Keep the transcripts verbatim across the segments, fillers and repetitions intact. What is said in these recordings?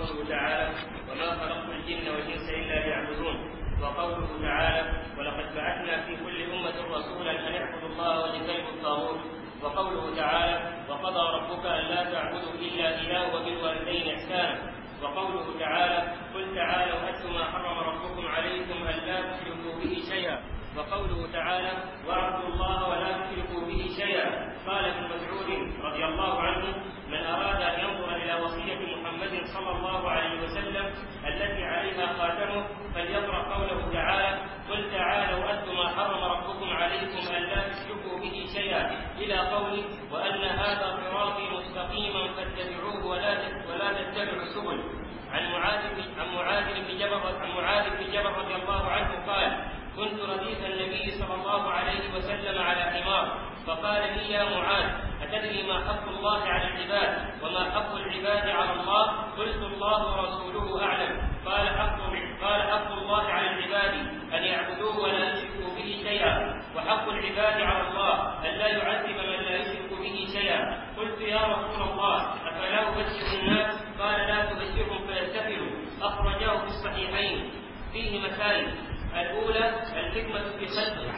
وقوله تعالى وما خلقت الجن والإنس إلا ليعبدون، وقوله تعالى ولقد بعثنا في كل أمة رسولا أن اعبدوا الله واجتنبوا الطاغوت، وقوله تعالى وقضى ربك ألا تعبدوا إلا إياه وبالوالدين إحسانا، وقوله تعالى قل تعالوا أتل ما حرم ربكم عليكم ألا تشركوا به شيئا، وقوله تعالى واعبدوا الله ولا تشركوا به شيئا. قال ابن مسعود رضي الله عنه من أراد أن ينظر إلى وصية محمد صلى الله عليه وسلم التي عليها خاتمه فليقرأ قوله تعالى قل تعالوا أتل ما حرم ربكم عليكم ألا تشركوا به شيئا إلى قوله وأن هذا صراطي مستقيما فاتبعوه ولا ولا تتبعوا السبل. عن معاذ عن معاذ بن جبل عن معاذ بن جبل رضي الله عنه قال كنت رديف النبي صلى الله عليه وسلم على حمار فقال لي يا معاذ أتدري ما حق الله على العباد وما حق العباد على الله؟ قلت الله ورسوله أعلم. قال حق قال حق الله على العباد أن يعبدوه ولا يشركوا به شيئا، وحق العباد على الله أن لا يعذب من لا يشرك به شيئا. قلت يا رسول الله أفلا أبشر الناس؟ قال لا تبشرهم فيستكبروا. أخرجاه في الصحيحين. فيه مسائل. الأولى الحكمة في خلق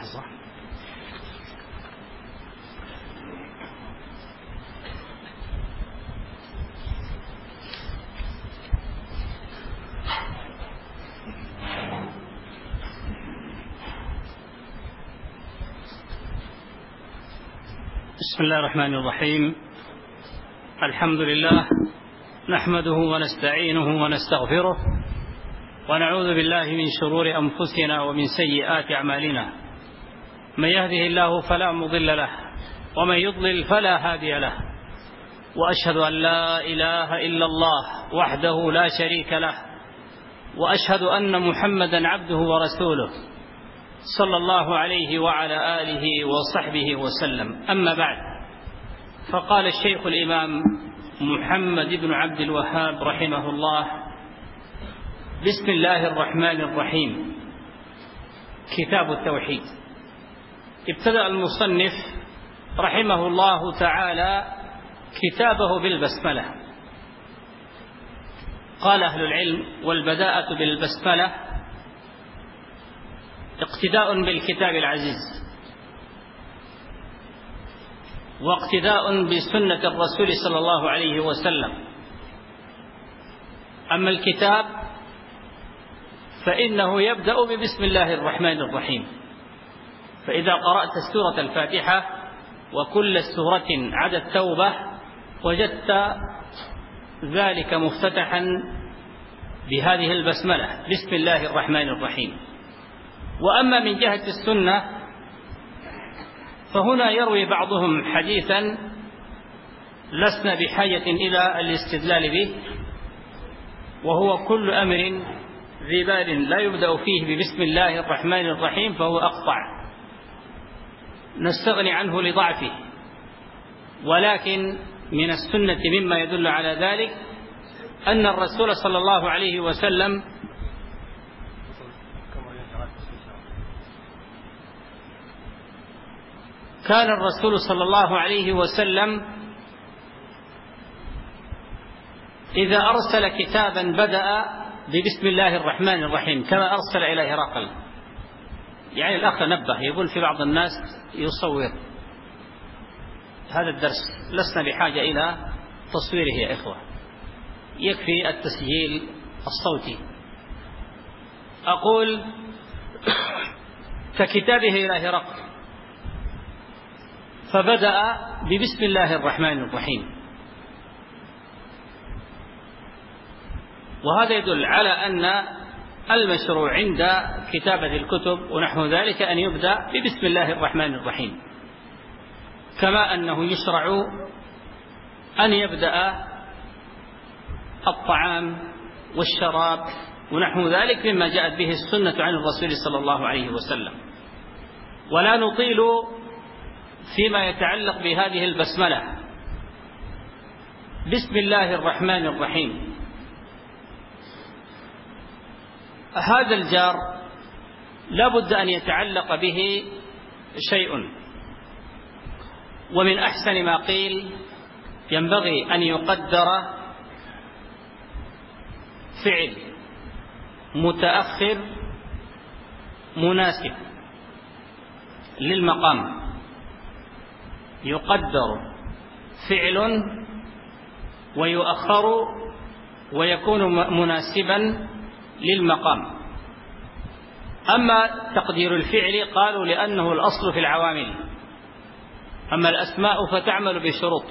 بسم الله الرحمن الرحيم. الحمد لله نحمده ونستعينه ونستغفره ونعوذ بالله من شرور أنفسنا ومن سيئات أعمالنا، من يهده الله فلا مضل له ومن يضلل فلا هادي له، وأشهد أن لا إله إلا الله وحده لا شريك له، وأشهد أن محمدا عبده ورسوله صلى الله عليه وعلى آله وصحبه وسلم. أما بعد، فقال الشيخ الإمام محمد بن عبد الوهاب رحمه الله بسم الله الرحمن الرحيم. كتاب التوحيد. ابتدأ المصنف رحمه الله تعالى كتابه بالبسملة. قال أهل العلم والبداءة بالبسملة اقتداء بالكتاب العزيز واقتداء بسنة الرسول صلى الله عليه وسلم. أما الكتاب فإنه يبدأ ببسم الله الرحمن الرحيم، فإذا قرأت سورة الفاتحة وكل سورة عدا التوبة وجدت ذلك مفتتحا بهذه البسملة بسم الله الرحمن الرحيم. وأما من جهة السنة فهنا يروي بعضهم حديثا لسنا بحاجة إلى الاستدلال به، وهو كل أمر ذي بال لا يبدأ فيه ببسم الله الرحمن الرحيم فهو أقطع، نستغني عنه لضعفه. ولكن من السنة مما يدل على ذلك أن الرسول صلى الله عليه وسلم كان الرسول صلى الله عليه وسلم إذا أرسل كتابا بدأ ببسم الله الرحمن الرحيم كما أرسل إلى هرقل. يعني الأخ نبه، يقول في بعض الناس يصور هذا الدرس، لسنا بحاجة إلى تصويره يا إخوة، يكفي التسجيل الصوتي. أقول ككتابه إلى هرقل فبدأ ببسم الله الرحمن الرحيم، وهذا يدل على أن المشروع عند كتابة الكتب ونحو ذلك أن يبدأ ببسم الله الرحمن الرحيم، كما أنه يشرع أن يبدأ الطعام والشراب ونحو ذلك مما جاءت به السنة عن الرسول صلى الله عليه وسلم. ولا نطيل فيما يتعلق بهذه البسملة بسم الله الرحمن الرحيم. هذا الجار لا بد أن يتعلق به شيء، ومن أحسن ما قيل ينبغي أن يقدر فعل متأخر مناسب للمقام، يقدر فعل ويؤخر ويكون مناسبا للمقام. أما تقدير الفعل قالوا لأنه الأصل في العوامل، أما الأسماء فتعمل بشروط،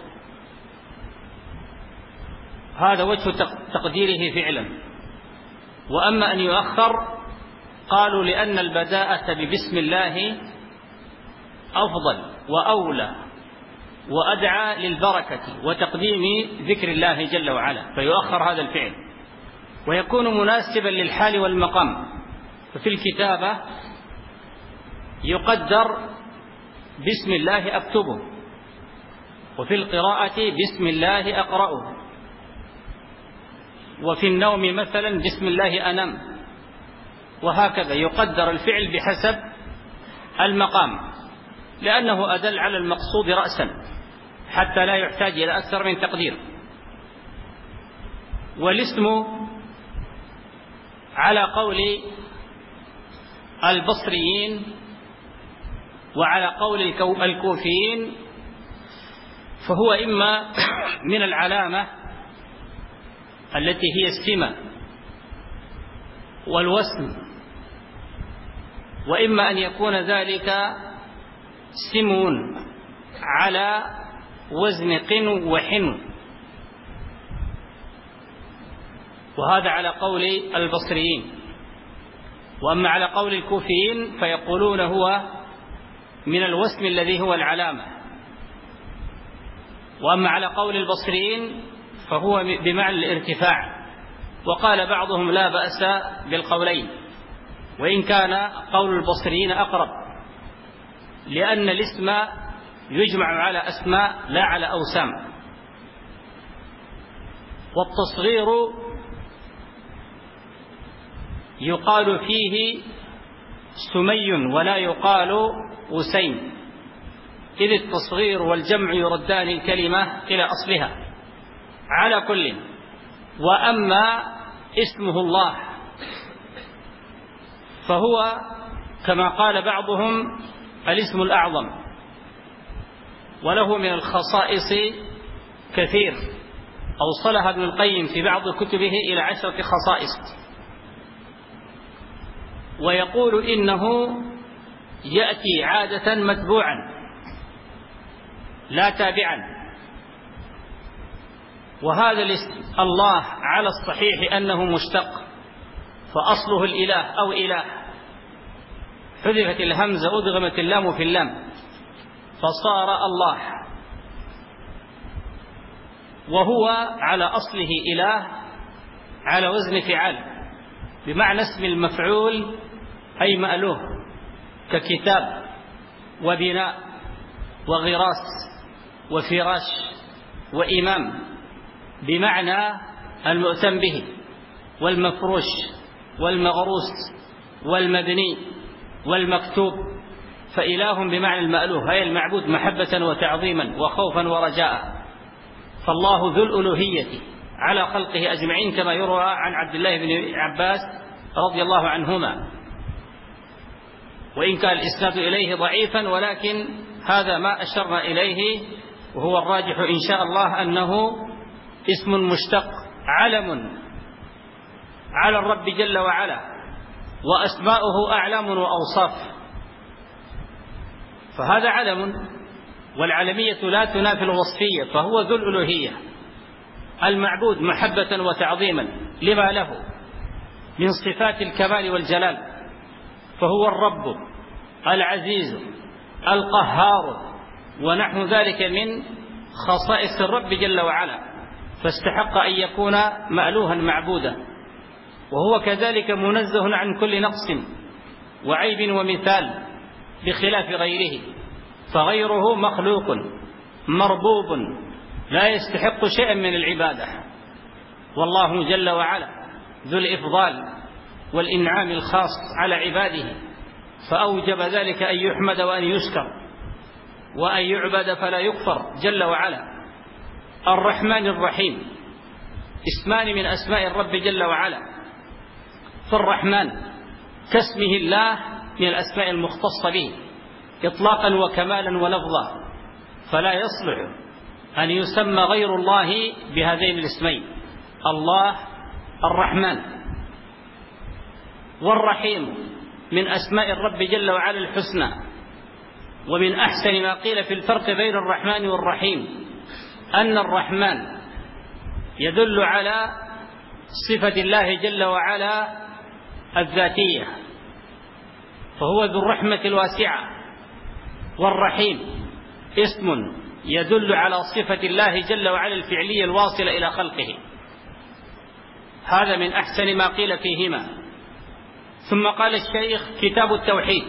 هذا وجه تقديره فعلا. وأما أن يؤخر قالوا لأن البداءة ببسم الله أفضل وأولى وأدعى للبركة وتقديم ذكر الله جل وعلا، فيؤخر هذا الفعل ويكون مناسبا للحال والمقام. ففي الكتابة يقدر بسم الله أكتبه، وفي القراءة بسم الله أقرأه، وفي النوم مثلا بسم الله أنام، وهكذا يقدر الفعل بحسب المقام، لأنه أدل على المقصود رأسا حتى لا يحتاج إلى أكثر من تقدير. والاسم على قول البصريين وعلى قول الكوفيين فهو إما من العلامة التي هي السمة والوسم، وإما أن يكون ذلك سمو على وزن قنو وحنو، وهذا على قول البصريين. وأما على قول الكوفيين فيقولون هو من الوسم الذي هو العلامة. وأما على قول البصريين فهو بمعنى الارتفاع. وقال بعضهم لا بأس بالقولين، وإن كان قول البصريين أقرب، لأن الاسم يجمع على أسماء لا على أوسام. والتصغير يقال فيه سمي ولا يقال أسيم، إذ التصغير والجمع يردان الكلمة إلى أصلها على كل. وأما اسمه الله فهو كما قال بعضهم الاسم الأعظم، وله من الخصائص كثير أوصلها ابن القيم في بعض كتبه إلى عشرة خصائص. ويقول إنه يأتي عادة متبوعا لا تابعا. وهذا الاسم الله على الصحيح أنه مشتق، فأصله الإله أو إله، حذفت الهمزة أدغمت اللام في اللام فصار الله، وهو على أصله إله على وزن فعال، بمعنى اسم المفعول أي مألوه، ككتاب وبناء وغراس وفراش وإمام، بمعنى المؤتم به والمفروش والمغروس والمبني والمكتوب. فإله بمعنى المألوه أي المعبود محبة وتعظيما وخوفا ورجاء. فالله ذو الألوهية على خلقه أجمعين، كما يروى عن عبد الله بن عباس رضي الله عنهما، وإن كان الإسناد إليه ضعيفا، ولكن هذا ما أشرنا إليه، وهو الراجح إن شاء الله أنه اسم مشتق علم على الرب جل وعلا، وأسماؤه أعلام وأوصاف، فهذا علم، والعلمية لا تنافي الوصفية، فهو ذو الألوهية المعبود محبة وتعظيما لما له من صفات الكمال والجلال، فهو الرب العزيز القهار ونحو ذلك من خصائص الرب جل وعلا، فاستحق أن يكون مألوها معبودا. وهو كذلك منزه عن كل نقص وعيب ومثال بخلاف غيره، فغيره مخلوق مربوب لا يستحق شيئا من العبادة، والله جل وعلا ذو الإفضال والإنعام الخاص على عباده، فأوجب ذلك أن يحمد وأن يشكر وأن يعبد فلا يكفر جل وعلا. الرحمن الرحيم اسمان من أسماء الرب جل وعلا، فالرحمن كاسمه الله من الأسماء المختصة به إطلاقا وكمالا ولفظا، فلا يصلح أن يسمى غير الله بهذين الاسمين، الله الرحمن. والرحيم من أسماء الرب جل وعلا الحسنى، ومن أحسن ما قيل في الفرق بين الرحمن والرحيم أن الرحمن يدل على صفة الله جل وعلا الذاتية، فهو ذو الرحمة الواسعة، والرحيم اسم يدل على صفة الله جل وعلا الفعلية الواصلة إلى خلقه. هذا من أحسن ما قيل فيهما. ثم قال الشيخ: كتاب التوحيد.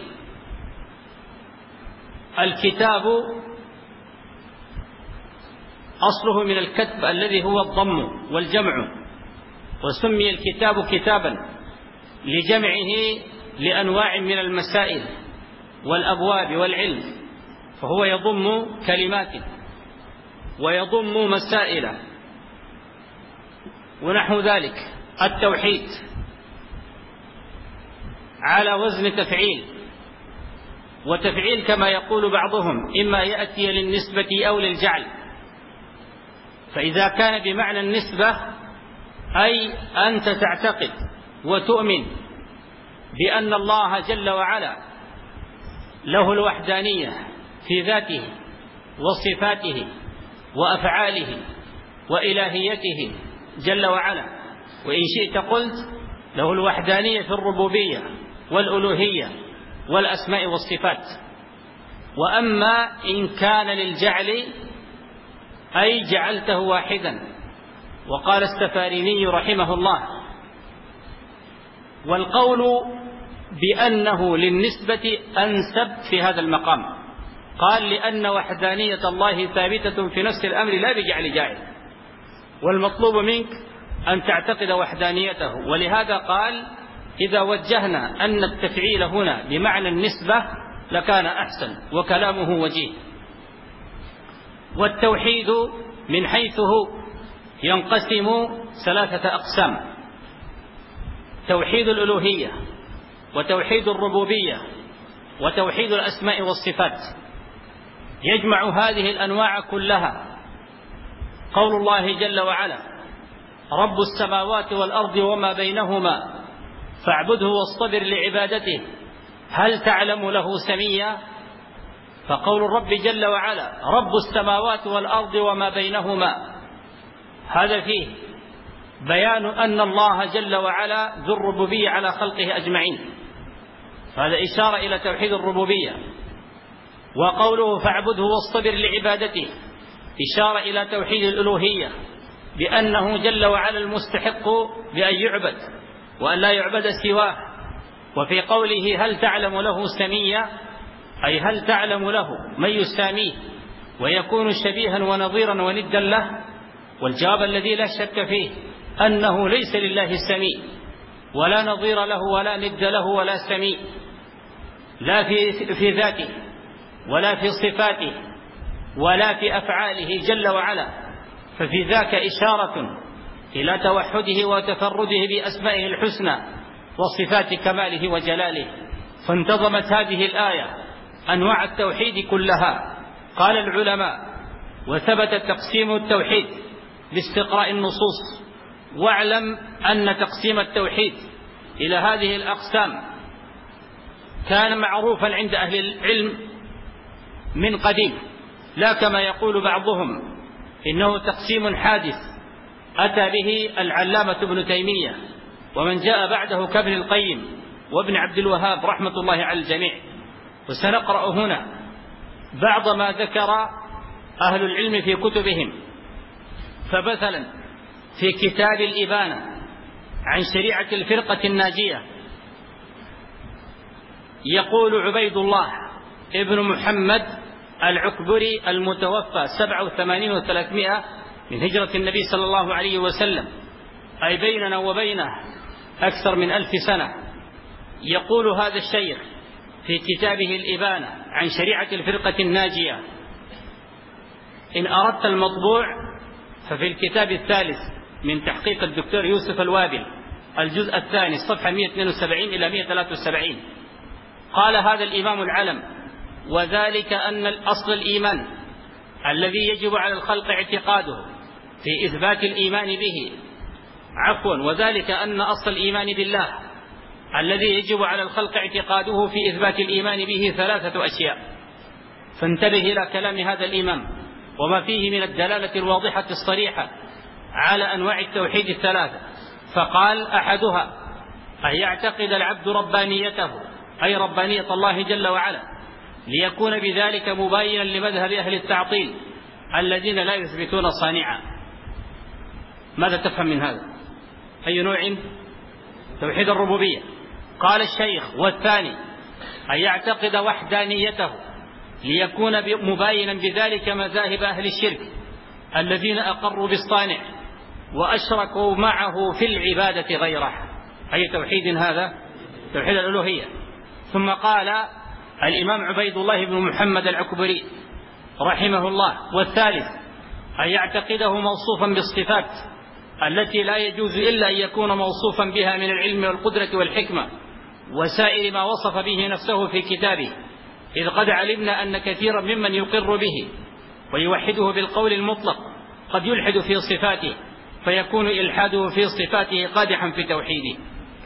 الكتاب أصله من الكتب الذي هو الضم والجمع، وسمي الكتاب كتابا لجمعه لأنواع من المسائل والأبواب والعلم، فهو يضم كلمات ويضم مسائل ونحو ذلك. التوحيد على وزن تفعيل، وتفعيل كما يقول بعضهم إما يأتي للنسبة أو للجعل، فإذا كان بمعنى النسبة أي أنت تعتقد وتؤمن بأن الله جل وعلا له الوحدانية في ذاته وصفاته وأفعاله وإلهيته جل وعلا، وإن شئت قلت له الوحدانية في الربوبية والألوهية والأسماء والصفات. وأما إن كان للجعل أي جعلته واحدا. وقال السفاريني رحمه الله: والقول بأنه للنسبة أنسب في هذا المقام، قال: لأن وحدانية الله ثابتة في نفس الأمر لا بجعل جاعل، والمطلوب منك أن تعتقد وحدانيته. ولهذا قال: إذا وجهنا أن التفعيل هنا بمعنى النسبة لكان أحسن، وكلامه وجيه. والتوحيد من حيث هو ينقسم ثلاثة أقسام: توحيد الألوهية، وتوحيد الربوبية، وتوحيد الأسماء والصفات. يجمع هذه الأنواع كلها قول الله جل وعلا: رب السماوات والأرض وما بينهما فاعبده واصطبر لعبادته هل تعلم له سميا. فقول الرب جل وعلا رب السماوات والأرض وما بينهما، هذا فيه بيان أن الله جل وعلا ذو الربوبية على خلقه أجمعين، هذا إشارة إلى توحيد الربوبية. وقوله فاعبده واصطبر لعبادته إشارة إلى توحيد الألوهية، بأنه جل وعلا المستحق بأن يعبد وأن لا يعبد سواه. وفي قوله هل تعلم له سميا أي هل تعلم له من يساميه ويكون شبيها ونظيرا وندا له. والجواب الذي لا شك فيه أنه ليس لله سمي ولا نظير له ولا ند له ولا سمي، لا في, في ذاته ولا في صفاته ولا في أفعاله جل وعلا، ففي ذاك إشارة إلى توحده وتفرده بأسمائه الحسنى وصفات كماله وجلاله. فانتظمت هذه الآية أنواع التوحيد كلها. قال العلماء: وثبت تقسيم التوحيد باستقراء النصوص. واعلم أن تقسيم التوحيد إلى هذه الأقسام كان معروفا عند أهل العلم من قديم، لا كما يقول بعضهم إنه تقسيم حادث أتى به العلامة ابن تيمية ومن جاء بعده كابن القيم وابن عبد الوهاب رحمة الله على الجميع. وسنقرأ هنا بعض ما ذكر أهل العلم في كتبهم. فمثلا في كتاب الإبانة عن شريعة الفرقة الناجية يقول عبيد الله ابن محمد العكبري المتوفى سبعة وثمانين وثلاثمائة من هجرة النبي صلى الله عليه وسلم، أي بيننا وبينه أكثر من ألف سنة، يقول هذا الشيخ في كتابه الإبانة عن شريعة الفرقة الناجية: إن أردت المطبوع ففي الكتاب الثالث من تحقيق الدكتور يوسف الوابل، الجزء الثاني الصفحة مئة واثنين وسبعين إلى مئة وثلاثة وسبعين. قال هذا الإمام العلم: وذلك أن الأصل الإيمان الذي يجب على الخلق اعتقاده في إثبات الإيمان به عفوا وذلك أن أصل الإيمان بالله الذي يجب على الخلق اعتقاده في إثبات الإيمان به ثلاثة أشياء. فانتبه إلى كلام هذا الإمام وما فيه من الدلالة الواضحة الصريحة على أنواع التوحيد الثلاثة. فقال: أحدها أن يعتقد العبد ربانيته، أي ربانية الله جل وعلا، ليكون بذلك مباينا لمذهب أهل التعطيل الذين لا يثبتون صانعا. ماذا تفهم من هذا؟ أي نوع؟ توحيد الربوبية. قال الشيخ: والثاني أن يعتقد وحدانيته ليكون مباينا بذلك مذاهب أهل الشرك الذين أقروا بالصانع وأشركوا معه في العبادة غيره. أي توحيد هذا؟ توحيد الألوهية. ثم قال الإمام عبيد الله بن محمد العكبري رحمه الله: والثالث أن يعتقده موصوفا بالصفات التي لا يجوز إلا أن يكون موصوفا بها من العلم والقدرة والحكمة وسائر ما وصف به نفسه في كتابه، إذ قد علمنا أن كثيرا ممن يقر به ويوحده بالقول المطلق قد يلحد في صفاته، فيكون إلحاده في صفاته قادحا في توحيده.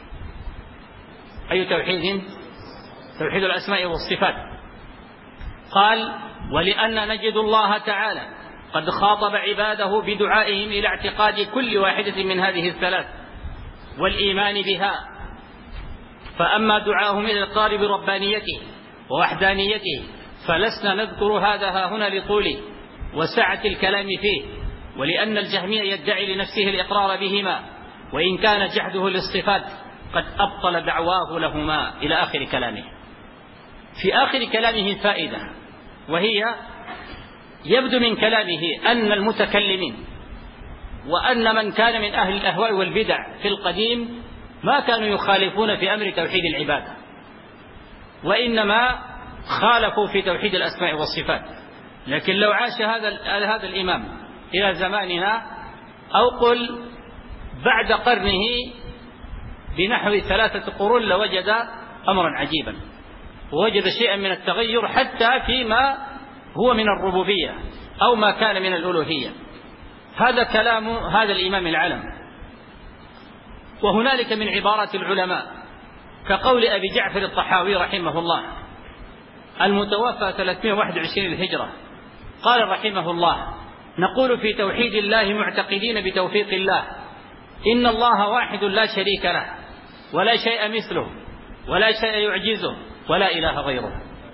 أي توحيد؟ توحيد الأسماء والصفات. قال: ولأن نجد الله تعالى قد خاطب عباده بدعائهم إلى اعتقاد كل واحدة من هذه الثلاث والإيمان بها. فأما دعاهم إلى الإقرار بربانيته ووحدانيته فلسنا نذكر هذا ها هنا لطوله وسعة الكلام فيه، ولأن الجهمية يدعي لنفسه الإقرار بهما، وإن كان جحده للصفات قد أبطل دعواه لهما، إلى آخر كلامه. في آخر كلامه فائدة، وهي: يبدو من كلامه أن المتكلمين وأن من كان من أهل الأهواء والبدع في القديم ما كانوا يخالفون في أمر توحيد العبادة، وإنما خالفوا في توحيد الأسماء والصفات. لكن لو عاش هذا هذا الإمام إلى زماننا، أو قل بعد قرنه بنحو ثلاثة قرون، لوجد أمرا عجيبا، ووجد شيئا من التغير حتى فيما هو من الربوبية أو ما كان من الألوهية. هذا كلام هذا الإمام العلم. وهنالك من عبارات العلماء كقول أبي جعفر الطحاوي رحمه الله المتوفى ثلاثمائة وواحد وعشرين الهجرة، قال رحمه الله: نقول في توحيد الله معتقدين بتوفيق الله إن الله واحد لا شريك له ولا شيء مثله ولا شيء يعجزه ولا إله غيره.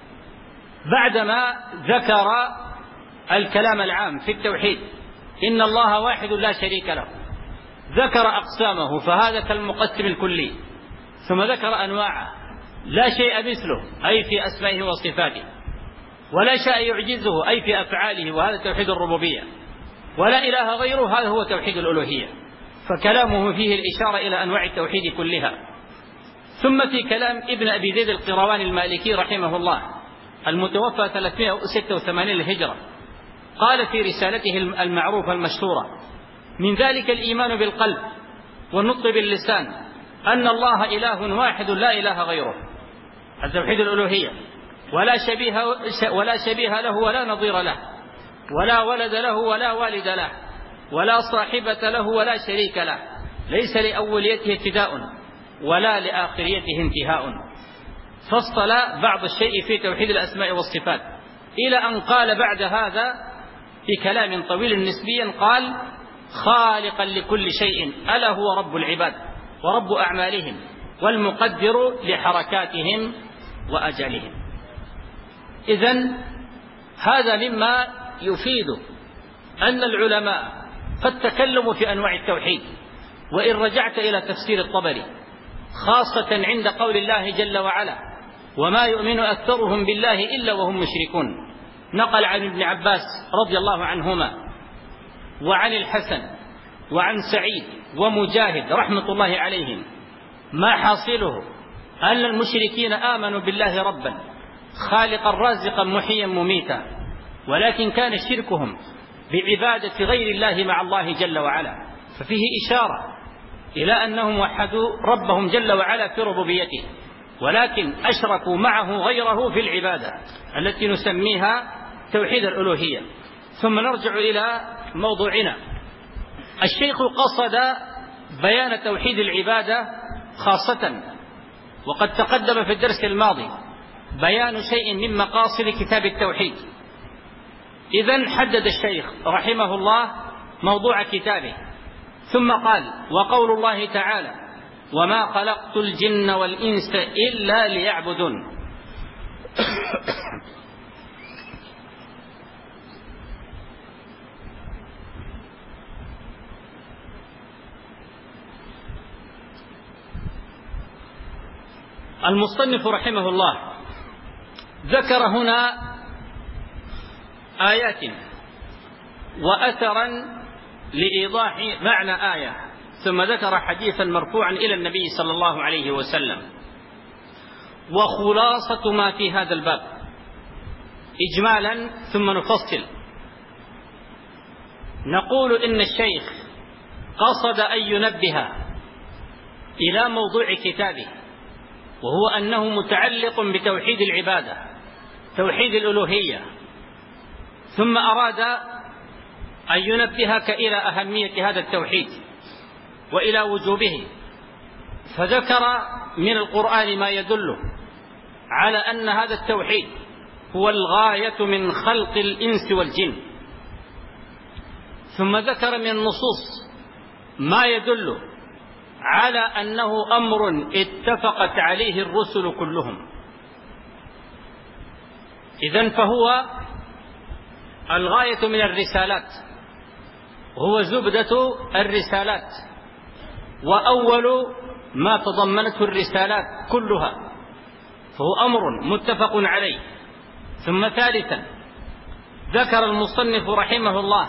بعدما ذكر الكلام العام في التوحيد إن الله واحد لا شريك له، ذكر أقسامه فهذا كالمقسم الكلي، ثم ذكر أنواعه: لا شيء مثله أي في أسمائه وصفاته، ولا شيء يعجزه أي في أفعاله وهذا توحيد الربوبية، ولا إله غيره هذا هو توحيد الألوهية. فكلامه فيه الإشارة إلى أنواع التوحيد كلها. ثم في كلام ابن أبي زيد القيرواني المالكي رحمه الله المتوفى ثلاثمائة وستة وثمانين الهجرة، قال في رسالته المعروفة المشهورة: من ذلك الإيمان بالقلب والنطق باللسان أن الله إله واحد لا إله غيره، التوحيد الألوهية، ولا شبيه, ولا شبيه له ولا نظير له، ولا ولد له ولا والد له، ولا صاحبة له ولا شريك له، ليس لأوليته ابتداء ولا لآخريته انتهاء. فصل بعض الشيء في توحيد الأسماء والصفات إلى أن قال بعد هذا في كلام طويل نسبيا، قال: خالقا لكل شيء ألا هو رب العباد ورب أعمالهم والمقدر لحركاتهم وأجلهم. إذن هذا مما يفيد أن العلماء قد تكلموا في أنواع التوحيد. وإن رجعت إلى تفسير الطبري خاصة عند قول الله جل وعلا: وما يؤمن أكثرهم بالله إلا وهم مشركون، نقل عن ابن عباس رضي الله عنهما وعن الحسن وعن سعيد ومجاهد رحمة الله عليهم ما حاصله أن المشركين آمنوا بالله ربا خالقا رازقا محيا مميتا، ولكن كان شركهم بعبادة غير الله مع الله جل وعلا، ففيه إشارة إلى أنهم وحدوا ربهم جل وعلا في ربوبيته، ولكن أشركوا معه غيره في العبادة التي نسميها توحيد الألوهية. ثم نرجع إلى موضوعنا. الشيخ قصد بيان توحيد العبادة خاصة، وقد تقدم في الدرس الماضي بيان شيء من مقاصد كتاب التوحيد. إذن حدد الشيخ رحمه الله موضوع كتابه، ثم قال: وقول الله تعالى: وما خلقت الجن والإنس إلا ليعبدون. المصنف رحمه الله ذكر هنا آيات وأثرا لإيضاح معنى آية، ثم ذكر حديثا مرفوعا إلى النبي صلى الله عليه وسلم. وخلاصة ما في هذا الباب إجمالا ثم نفصل، نقول إن الشيخ قصد أن ينبه إلى موضوع كتابه، وهو أنه متعلق بتوحيد العبادة، توحيد الألوهية، ثم أراد أن ينبهك إلى أهمية هذا التوحيد وإلى وجوبه، فذكر من القرآن ما يدل على أن هذا التوحيد هو الغاية من خلق الإنس والجن، ثم ذكر من النصوص ما يدل على أنه أمر اتفقت عليه الرسل كلهم. إذن فهو الغاية من الرسالات، هو زبدة الرسالات، وأول ما تضمنته الرسالات كلها، فهو أمر متفق عليه. ثم ثالثا ذكر المصنف رحمه الله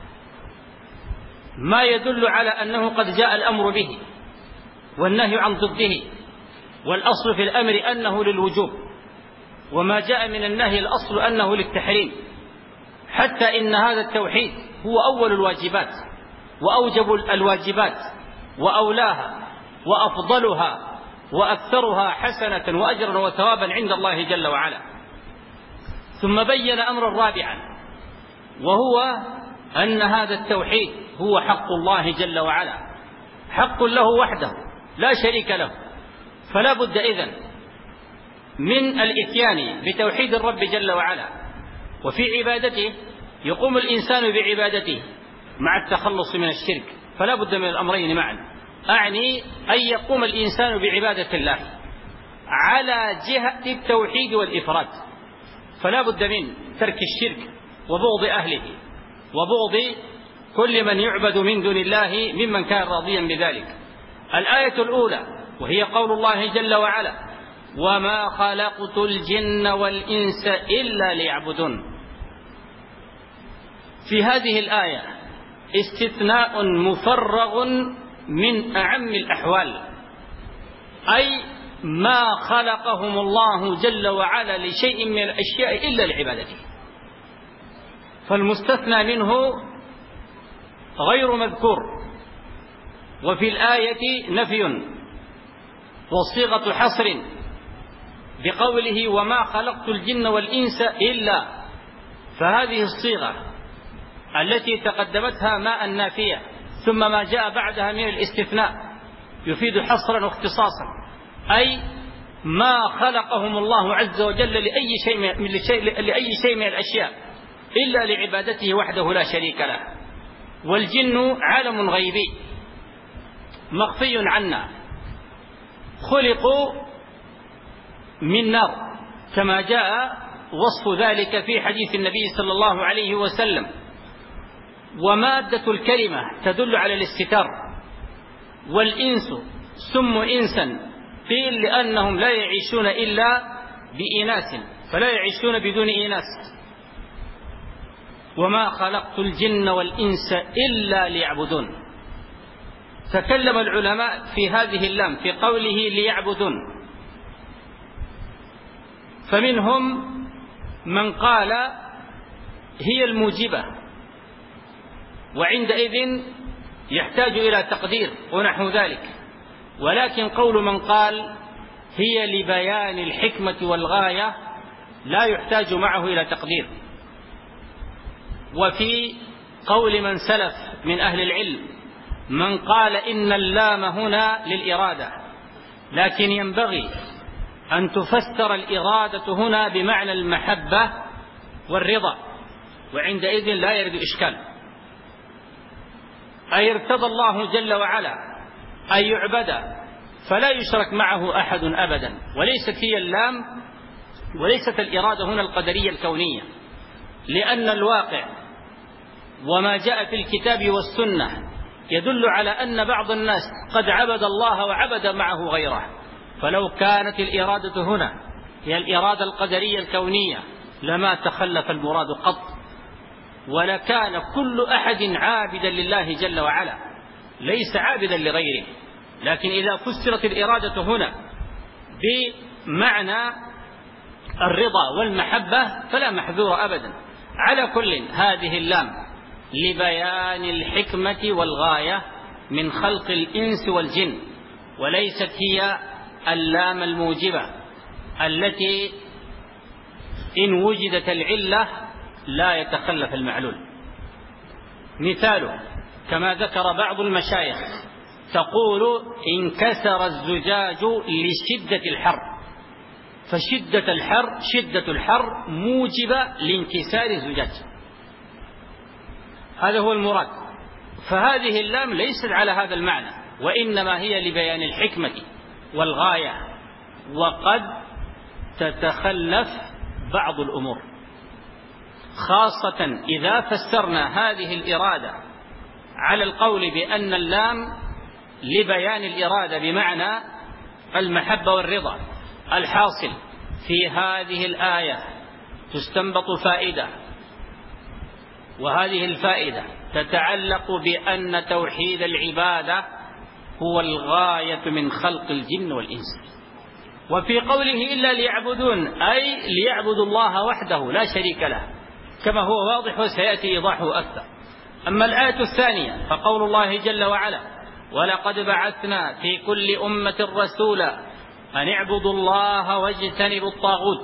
ما يدل على أنه قد جاء الأمر به والنهي عن ضده، والأصل في الأمر أنه للوجوب، وما جاء من النهي الأصل أنه للتحريم، حتى إن هذا التوحيد هو أول الواجبات وأوجب الواجبات وأولاها وأفضلها وأكثرها حسنة وأجرا وثوابا عند الله جل وعلا. ثم بين أمرا رابعا، وهو أن هذا التوحيد هو حق الله جل وعلا، حق له وحده لا شريك له، فلا بد إذن من الإتيان بتوحيد الرب جل وعلا، وفي عبادته يقوم الإنسان بعبادته مع التخلص من الشرك، فلا بد من الأمرين معا. أعني أن يقوم الإنسان بعبادة الله على جهة التوحيد والإفراد، فلا بد من ترك الشرك وبغض أهله وبغض كل من يعبد من دون الله ممن كان راضيا بذلك. الآية الأولى وهي قول الله جل وعلا: وما خلقت الجن والإنس إلا ليعبدون. في هذه الآية استثناء مفرغ من أعم الأحوال، أي ما خلقهم الله جل وعلا لشيء من الأشياء إلا لعبادته، فالمستثنى منه غير مذكور. وفي الآية نفي وصيغة حصر بقوله: وما خلقت الجن والإنس إلا، فهذه الصيغة التي تقدمتها ما النافية ثم ما جاء بعدها من الاستثناء يفيد حصرا واختصاصا، أي ما خلقهم الله عز وجل لأي شيء من, لأي شيء من الأشياء إلا لعبادته وحده لا شريك له. والجن عالم غيبي مخفي عنا، خلقوا من نار كما جاء وصف ذلك في حديث النبي صلى الله عليه وسلم. ومادة الكلمة تدل على الاستتار. والإنس سم إنسا قيل لأنهم لا يعيشون إلا بإناث، فلا يعيشون بدون إناث. وما خلقت الجن والإنس إلا ليعبدون. تكلم العلماء في هذه اللام في قوله ليعبدون، فمنهم من قال هي الموجبة، وعندئذ يحتاج إلى تقدير ونحو ذلك، ولكن قول من قال هي لبيان الحكمة والغاية لا يحتاج معه إلى تقدير. وفي قول من سلف من أهل العلم من قال إن اللام هنا للإرادة، لكن ينبغي أن تفسر الإرادة هنا بمعنى المحبة والرضا، وعندئذ لا يرد إشكال. أي ارتضى الله جل وعلا أن يعبد فلا يشرك معه أحد أبدا، وليست هي اللام وليست الإرادة هنا القدرية الكونية، لأن الواقع وما جاء في الكتاب والسنة يدل على أن بعض الناس قد عبد الله وعبد معه غيره، فلو كانت الإرادة هنا هي الإرادة القدرية الكونية لما تخلف المراد قط، ولكان كل أحد عابدا لله جل وعلا ليس عابدا لغيره. لكن إذا فسرت الإرادة هنا بمعنى الرضا والمحبة فلا محذور أبدا. على كل هذه اللام لبيان الحكمة والغاية من خلق الإنس والجن، وليست هي اللام الموجبة التي إن وجدت العلة لا يتخلف المعلول. مثاله كما ذكر بعض المشايخ تقول انكسر الزجاج لشدة الحر، فشدة الحر شدة الحر موجبة لانكسار الزجاج، هذا هو المراد. فهذه اللام ليست على هذا المعنى، وإنما هي لبيان الحكمة والغاية، وقد تتخلف بعض الأمور، خاصة إذا فسرنا هذه الإرادة على القول بأن اللام لبيان الإرادة بمعنى المحبة والرضا. الحاصل في هذه الآية تستنبط فائدة، وهذه الفائدة تتعلق بأن توحيد العبادة هو الغاية من خلق الجن والإنس. وفي قوله إلا ليعبدون أي ليعبدوا الله وحده لا شريك له، كما هو واضح وسيأتي إيضاحه أكثر. أما الآية الثانية فقول الله جل وعلا ولقد بعثنا في كل أمة رسولا أن اعبدوا الله واجتنبوا الطاغوت.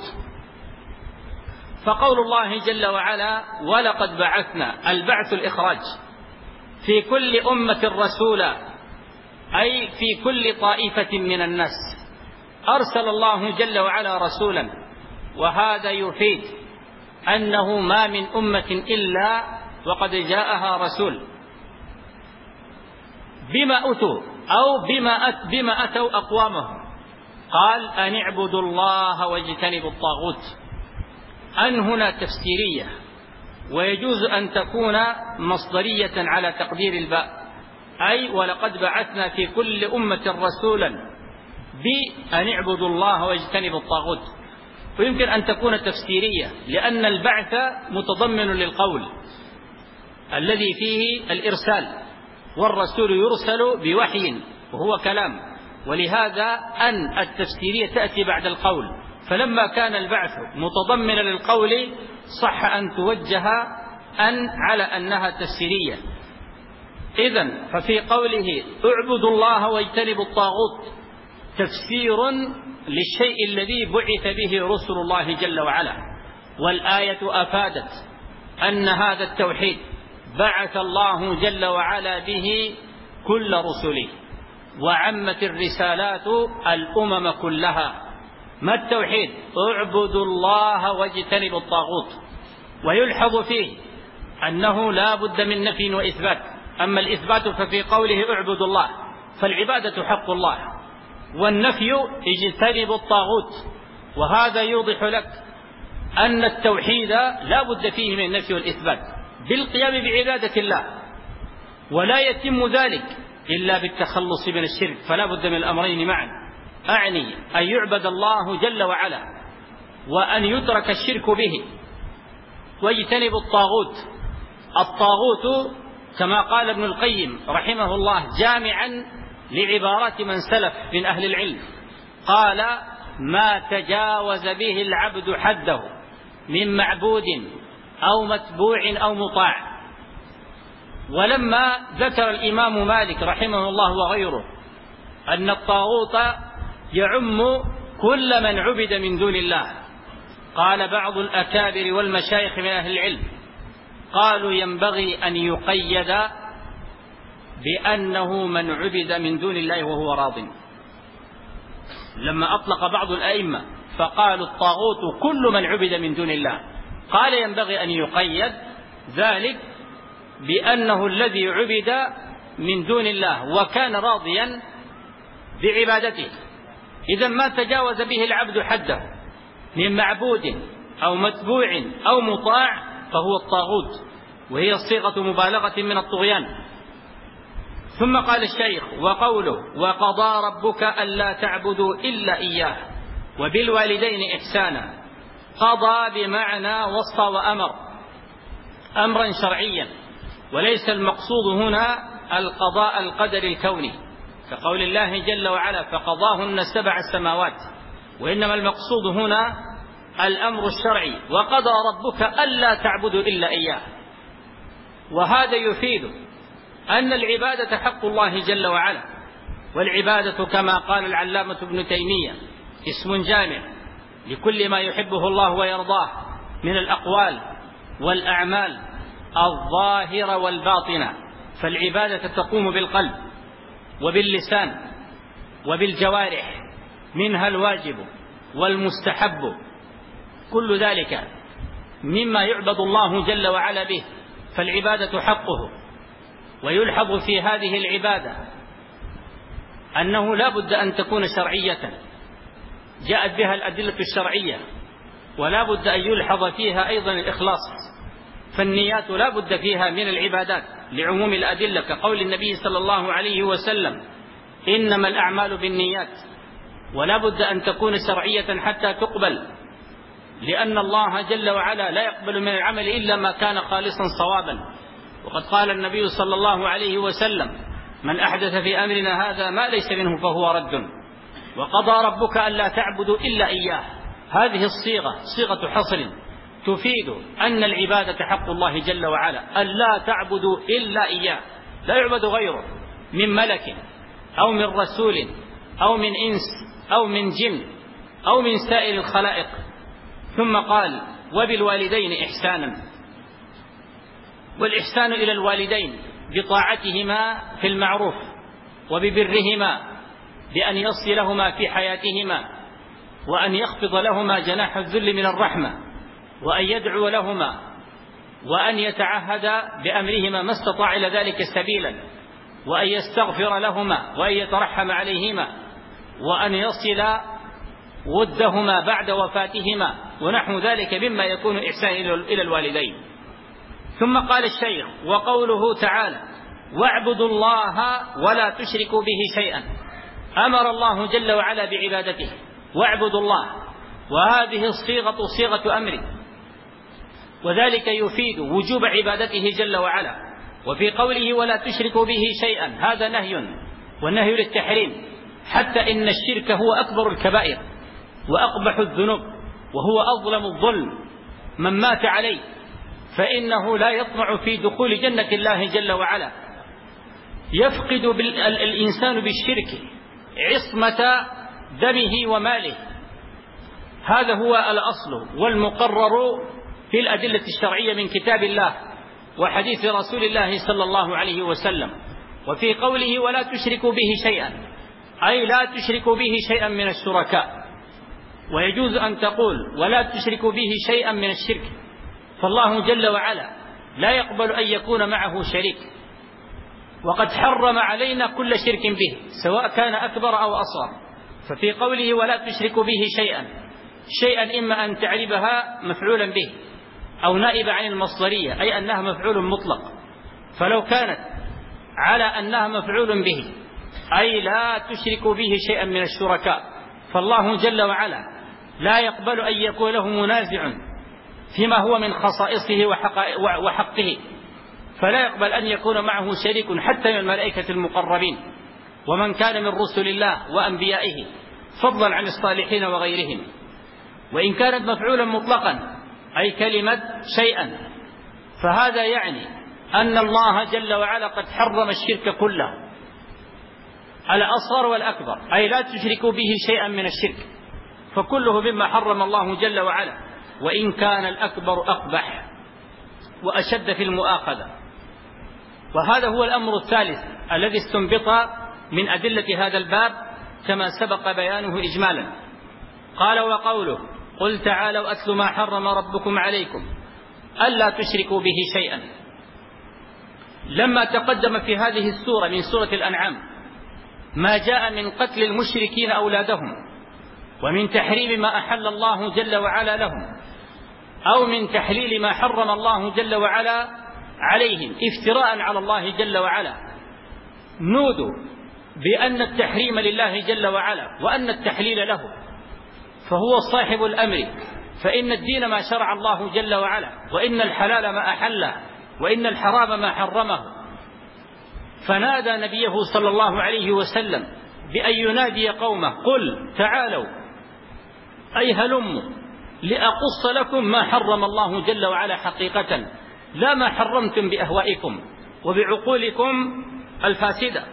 فقول الله جل وعلا ولقد بعثنا، البعث الإخراج، في كل أمة رسولا أي في كل طائفة من الناس أرسل الله جل وعلا رسولا، وهذا يفيد أنه ما من أمة إلا وقد جاءها رسول بما أتوا أو بما, أت بما أتوا أقوامهم. قال أن اعبدوا الله واجتنبوا الطاغوت. أن هنا تفسيرية، ويجوز أن تكون مصدرية على تقدير الباء، أي ولقد بعثنا في كل أمة رسولا بأن اعبدوا الله واجتنبوا الطاغوت. ويمكن أن تكون تفسيرية لأن البعث متضمن للقول الذي فيه الإرسال، والرسول يرسل بوحي وهو كلام، ولهذا أن التفسيرية تأتي بعد القول، فلما كان البعث متضمن للقول صح أن توجه أن على أنها تفسيرية. إذن ففي قوله اعبدوا الله واجتنبوا الطاغوت تفسير للشيء الذي بعث به رسل الله جل وعلا، والآية أفادت أن هذا التوحيد بعث الله جل وعلا به كل رسله، وعمت الرسالات الأمم كلها. ما التوحيد؟ اعبدوا الله واجتنبوا الطاغوت. ويلحظ فيه أنه لا بد من نفي وإثبات. أما الإثبات ففي قوله اعبدوا الله، فالعبادة حق الله، والنفي اجتنبوا الطاغوت. وهذا يوضح لك أن التوحيد لا بد فيه من النفي والإثبات بالقيام بعبادة الله، ولا يتم ذلك إلا بالتخلص من الشرك، فلا بد من الأمرين معا. أعني أن يعبد الله جل وعلا وأن يترك الشرك به، ويجتنب الطاغوت. الطاغوت كما قال ابن القيم رحمه الله جامعا لعبارات من سلف من أهل العلم، قال ما تجاوز به العبد حده من معبود أو متبوع أو مطاع. ولما ذكر الإمام مالك رحمه الله وغيره أن الطاغوت يعم كل من عبد من دون الله، قال بعض الأكابر والمشايخ من أهل العلم قالوا ينبغي أن يقيد بأنه من عبد من دون الله وهو راض. لما أطلق بعض الأئمة فقالوا الطاغوت كل من عبد من دون الله، قال ينبغي أن يقيد ذلك بأنه الذي عبد من دون الله وكان راضيا بعبادته. إذا ما تجاوز به العبد حده من معبود أو متبوع أو مطاع فهو الطاغوت، وهي صيغة مبالغة من الطغيان. ثم قال الشيخ: وقوله وقضى ربك ألا تعبدوا إلا إياه وبالوالدين إحسانا، قضى بمعنى وصى وأمر أمرا شرعيا، وليس المقصود هنا القضاء القدر الكوني كقول الله جل وعلا فقضاهن سبع سماوات، وإنما المقصود هنا الأمر الشرعي، وقضى ربك ألا تعبدوا إلا إياه. وهذا يفيد أن العبادة حق الله جل وعلا، والعبادة كما قال العلامة ابن تيمية اسم جامع لكل ما يحبه الله ويرضاه من الأقوال والأعمال الظاهرة والباطنة. فالعبادة تقوم بالقلب وباللسان وبالجوارح، منها الواجب والمستحب، كل ذلك مما يعبد الله جل وعلا به، فالعبادة حقه. ويلحظ في هذه العبادة أنه لا بد أن تكون شرعية جاءت بها الأدلة الشرعية، ولا بد أن يلحظ فيها أيضا الإخلاص، فالنيات لا بد فيها من العبادات لعموم الأدلة، كقول النبي صلى الله عليه وسلم إنما الأعمال بالنيات، ولا بد أن تكون شرعية حتى تقبل، لأن الله جل وعلا لا يقبل من العمل إلا ما كان خالصا صوابا. وقد قال النبي صلى الله عليه وسلم من أحدث في أمرنا هذا ما ليس منه فهو رد. وقضى ربك ألا تعبدوا إلا إياه، هذه الصيغة صيغة حصر تفيد أن العبادة حق الله جل وعلا، ألا تعبدوا إلا إياه، لا يعبد غيره من ملك أو من رسول أو من إنس أو من جن أو من سائر الخلائق. ثم قال وبالوالدين إحسانا، والإحسان إلى الوالدين بطاعتهما في المعروف وببرهما، بأن يصلهما في حياتهما، وأن يخفض لهما جناح الذل من الرحمة، وأن يدعو لهما، وأن يتعهد بأمرهما ما استطاع إلى ذلك سبيلا، وأن يستغفر لهما، وأن يترحم عليهما، وأن يصل ودهما بعد وفاتهما، ونحو ذلك مما يكون إحسان إلى الوالدين. ثم قال الشيخ وقوله تعالى واعبدوا الله ولا تشركوا به شيئا، أمر الله جل وعلا بعبادته، واعبدوا الله، وهذه الصيغة صيغة أمر، وذلك يفيد وجوب عبادته جل وعلا. وفي قوله ولا تشركوا به شيئا هذا نهي، والنهي للتحريم، حتى إن الشرك هو أكبر الكبائر وأقبح الذنوب، وهو أظلم الظلم، من مات عليه فإنه لا يطمع في دخول جنة الله جل وعلا. يفقد الإنسان بالشرك عصمة دمه وماله، هذا هو الأصل والمقرر في الأدلة الشرعية من كتاب الله وحديث رسول الله صلى الله عليه وسلم. وفي قوله ولا تشركوا به شيئا أي لا تشركوا به شيئا من الشركاء، ويجوز أن تقول ولا تشركوا به شيئا من الشرك، فالله جل وعلا لا يقبل أن يكون معه شريك، وقد حرم علينا كل شرك به سواء كان أكبر أو أصغر. ففي قوله ولا تشركوا به شيئا، شيئا إما أن تعربها مفعولا به أو نائب عن المصدرية أي أنها مفعول مطلق، فلو كانت على أنها مفعول به أي لا تشركوا به شيئا من الشركاء، فالله جل وعلا لا يقبل أن يكون له منازع فيما هو من خصائصه وحقه، فلا يقبل أن يكون معه شريك حتى من الملائكة المقربين ومن كان من رسل الله وأنبيائه، فضلا عن الصالحين وغيرهم. وإن كانت مفعولا مطلقا أي كلمة شيئا، فهذا يعني أن الله جل وعلا قد حرم الشرك كله، الأصغر والأكبر، أي لا تشركوا به شيئا من الشرك، فكله مما حرم الله جل وعلا، وإن كان الأكبر أقبح وأشد في المؤاخذة. وهذا هو الأمر الثالث الذي استنبط من أدلة هذا الباب كما سبق بيانه إجمالا. قال: وقوله: قل تعالوا أتل ما حرم ربكم عليكم ألا تشركوا به شيئا. لما تقدم في هذه السورة من سورة الأنعام ما جاء من قتل المشركين أولادهم، ومن تحريم ما أحل الله جل وعلا لهم، أو من تحليل ما حرم الله جل وعلا عليهم افتراء على الله جل وعلا، نودوا بأن التحريم لله جل وعلا وأن التحليل له، فهو صاحب الأمر، فإن الدين ما شرع الله جل وعلا، وإن الحلال ما أحله، وإن الحرام ما حرمه. فنادى نبيه صلى الله عليه وسلم بأن ينادي قومه: قل تعالوا، أي هلموا لأقص لكم ما حرم الله جل وعلا حقيقة، لا ما حرمتم بأهوائكم وبعقولكم الفاسدة.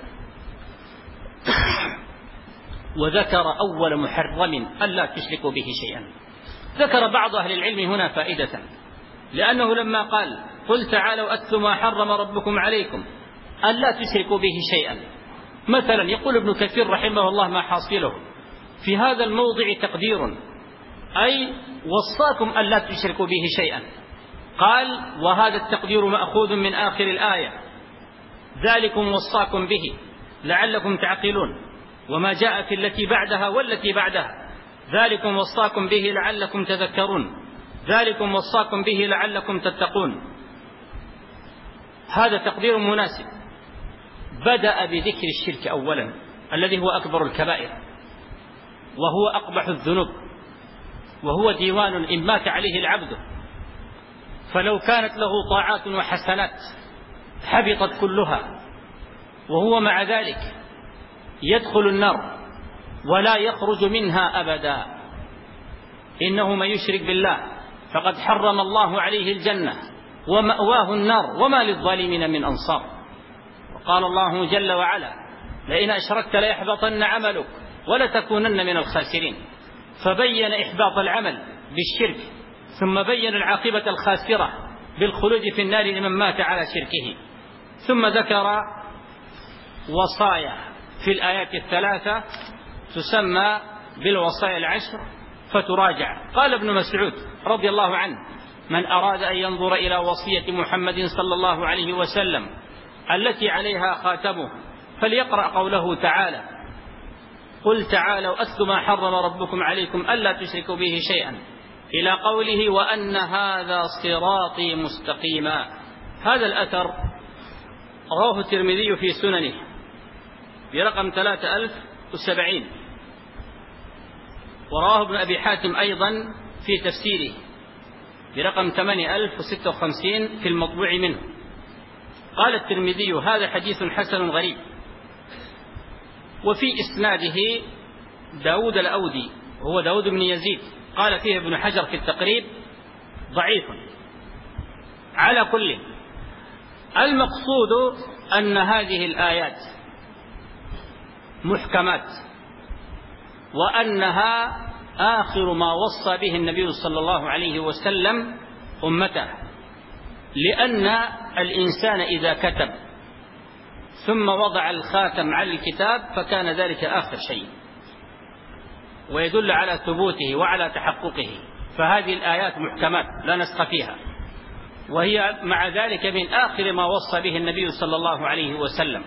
وذكر أول محرم ألا تشركوا به شيئا. ذكر بعض أهل العلم هنا فائدة، لأنه لما قال: قل تعالوا أتل ما حرم ربكم عليكم ألا تشركوا به شيئا، مثلا يقول ابن كثير رحمه الله ما حاصله في هذا الموضع تقدير، أي وصاكم ألا تشركوا به شيئا. قال: وهذا التقدير مأخوذ من آخر الآية: ذلكم وصاكم به لعلكم تعقلون. وما جاء في التي بعدها والتي بعدها: ذلكم وصاكم به لعلكم تذكرون، ذلكم وصاكم به لعلكم تتقون. هذا تقدير مناسب. بدأ بذكر الشرك أولا الذي هو أكبر الكبائر، وهو أقبح الذنوب، وهو ديوان إن مات عليه العبد، فلو كانت له طاعات وحسنات حبطت كلها، وهو مع ذلك يدخل النار ولا يخرج منها أبدا. إنه من يشرك بالله فقد حرم الله عليه الجنة ومأواه النار وما للظالمين من أنصار. وقال الله جل وعلا: لئن أشركت ليحبطن عملك ولتكونن من الخاسرين. فبين إحباط العمل بالشرك، ثم بين العاقبة الخاسرة بالخلود في النار لمن مات على شركه، ثم ذكر وصايا في الآيات الثلاثة تسمى بالوصايا العشر فتراجع. قال ابن مسعود رضي الله عنه: من أراد أن ينظر إلى وصية محمد صلى الله عليه وسلم التي عليها خاتمه فليقرأ قوله تعالى: قل تعالوا أتل ما حرم ربكم عليكم ألا تشركوا به شيئا، إلى قوله: وأن هذا صراطي مستقيما. هذا الأثر رواه الترمذي في سننه برقم ثلاثة آلاف وسبعين، ورواه ابن أبي حاتم أيضا في تفسيره برقم ثمانية آلاف وستة وخمسين في المطبوع منه. قال الترمذي: هذا حديث حسن غريب. وفي إسناده داود الأودي وهو داود بن يزيد، قال فيه ابن حجر في التقريب: ضعيف. على كل، المقصود أن هذه الآيات محكمات، وأنها آخر ما وصى به النبي صلى الله عليه وسلم أمته، لأن الإنسان إذا كتب ثم وضع الخاتم على الكتاب فكان ذلك آخر شيء، ويدل على ثبوته وعلى تحققه. فهذه الآيات محكمات لا نسخ فيها، وهي مع ذلك من آخر ما وصى به النبي صلى الله عليه وسلم،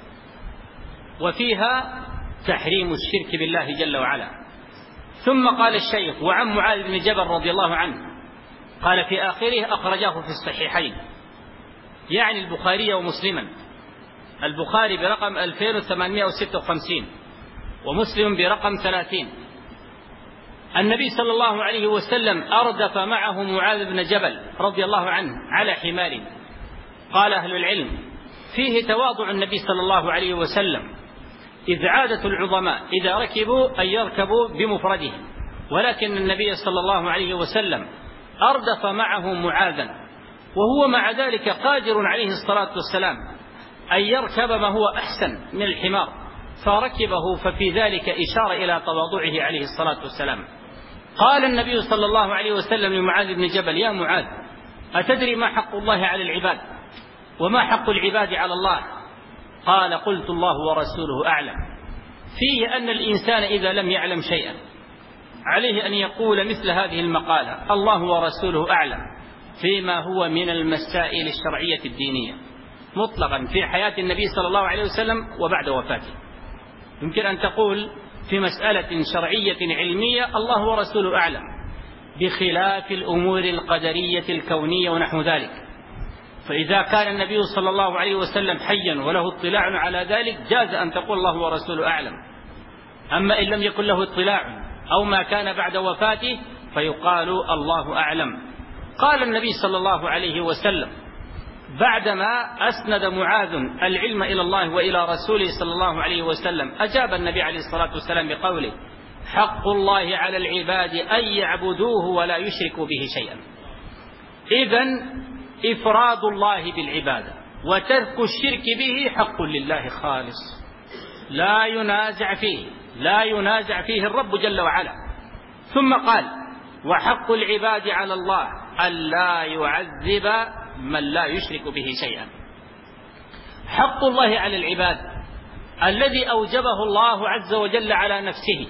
وفيها تحريم الشرك بالله جل وعلا. ثم قال الشيخ: وعن معاذ بن جبل رضي الله عنه قال في آخره: أخرجاه في الصحيحين، يعني البخاري ومسلما، البخاري برقم ألفين وثمانمائة وستة وخمسين ومسلم برقم ثلاثين. النبي صلى الله عليه وسلم أردف معه معاذ بن جبل رضي الله عنه على حمار. قال أهل العلم: فيه تواضع النبي صلى الله عليه وسلم، إذ عادة العظماء إذا ركبوا أن يركبوا بمفردهم، ولكن النبي صلى الله عليه وسلم أردف معه معاذا وهو مع ذلك قادر عليه الصلاة والسلام أن يركب ما هو أحسن من الحمار فركبه، ففي ذلك إشارة إلى تواضعه عليه الصلاة والسلام. قال النبي صلى الله عليه وسلم لمعاذ بن جبل: يا معاذ، أتدري ما حق الله على العباد وما حق العباد على الله؟ قال: قلت: الله ورسوله أعلم. فيه أن الإنسان إذا لم يعلم شيئا عليه أن يقول مثل هذه المقالة: الله ورسوله أعلم، فيما هو من المسائل الشرعية الدينية مطلقا في حياة النبي صلى الله عليه وسلم وبعد وفاته. يمكن أن تقول في مسألة شرعية علمية: الله ورسوله أعلم، بخلاف الأمور القدرية الكونية ونحو ذلك. فإذا كان النبي صلى الله عليه وسلم حيا وله اطلاع على ذلك جاز أن تقول الله ورسوله أعلم. أما إن لم يكن له اطلاع أو ما كان بعد وفاته فيقال الله أعلم. قال النبي صلى الله عليه وسلم بعدما أسند معاذ العلم إلى الله وإلى رسوله صلى الله عليه وسلم، أجاب النبي عليه الصلاة والسلام بقوله: حق الله على العباد أن يعبدوه ولا يشركوا به شيئا. إذن إفراد الله بالعبادة وترك الشرك به حق لله خالص، لا ينازع فيه لا ينازع فيه الرب جل وعلا. ثم قال: وحق العباد على الله أن لا يعذب من لا يشرك به شيئا. حق الله على العباد الذي أوجبه الله عز وجل على نفسه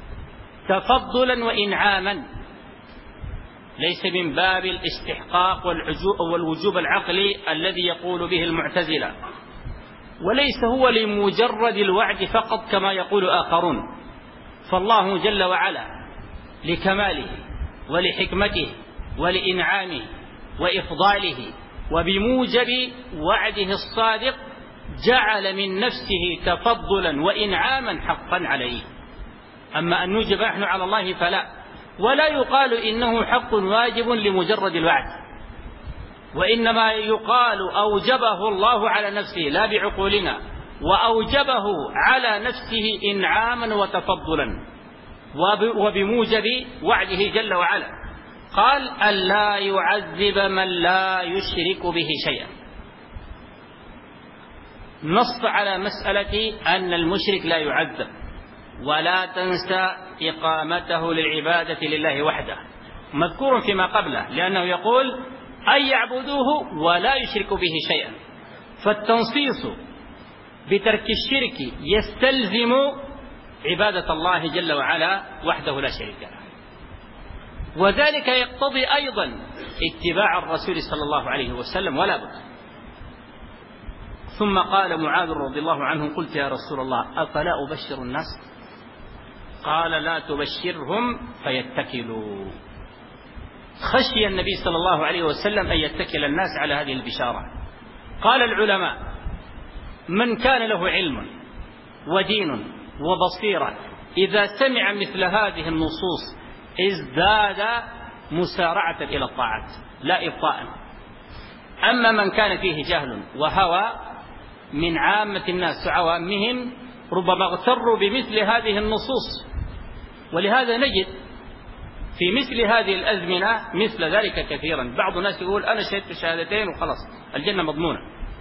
تفضلا وإنعاما، ليس من باب الاستحقاق والوجوب العقلي الذي يقول به المعتزلة، وليس هو لمجرد الوعد فقط كما يقول آخرون. فالله جل وعلا لكماله ولحكمته ولإنعامه وإفضاله وبموجب وعده الصادق جعل من نفسه تفضلا وإنعاما حقا عليه. أما أن نوجب نحن على الله فلا، ولا يقال إنه حق واجب لمجرد الوعد، وإنما يقال أوجبه الله على نفسه لا بعقولنا، وأوجبه على نفسه إنعاما وتفضلا وبموجب وعده جل وعلا. قال: ألا يعذب من لا يشرك به شيئا. نص على مسألة أن المشرك لا يعذب، ولا تنسى إقامته للعبادة لله وحده، مذكور فيما قبله، لأنه يقول أن يعبدوه ولا يشرك به شيئا. فالتنصيص بترك الشرك يستلزم عبادة الله جل وعلا وحده لا شريك له، وذلك يقتضي أيضا اتباع الرسول صلى الله عليه وسلم ولا بد. ثم قال معاذ رضي الله عنه: قلت يا رسول الله أفلا أبشر الناس؟ قال: لا تبشرهم فيتكلوا. خشي النبي صلى الله عليه وسلم أن يتكل الناس على هذه البشارة. قال العلماء: من كان له علم ودين وبصيرة إذا سمع مثل هذه النصوص ازداد مسارعة إلى الطاعات لا إبطاء. أما من كان فيه جهل وهوى من عامة الناس وعوامهم ربما اغتروا بمثل هذه النصوص. ولهذا نجد في مثل هذه الأزمنة مثل ذلك كثيرا. بعض الناس يقول أنا شهدت الشهادتين وخلاص الجنة مضمونة،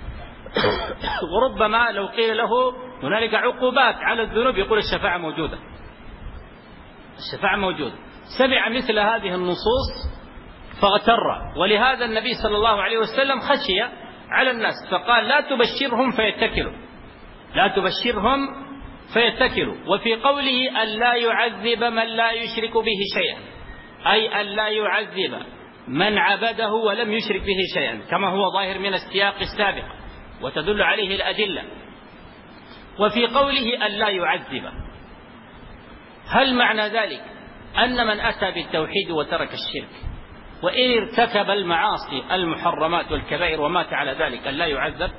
وربما لو قيل له هنالك عقوبات على الذنوب يقول الشفاعة موجودة، الشفاعة موجودة. سمع مثل هذه النصوص فاغتر، ولهذا النبي صلى الله عليه وسلم خشي على الناس فقال: لا تبشرهم فيتكلوا، لا تبشرهم فيتكلوا. وفي قوله: أن لا يعذب من لا يشرك به شيئا، أي أن لا يعذب من عبده ولم يشرك به شيئا، كما هو ظاهر من السياق السابق وتدل عليه الأدلة. وفي قوله: أن لا يعذب، هل معنى ذلك أن من أتى بالتوحيد وترك الشرك وإن ارتكب المعاصي المحرمات والكبائر ومات على ذلك أن لا يعذب؟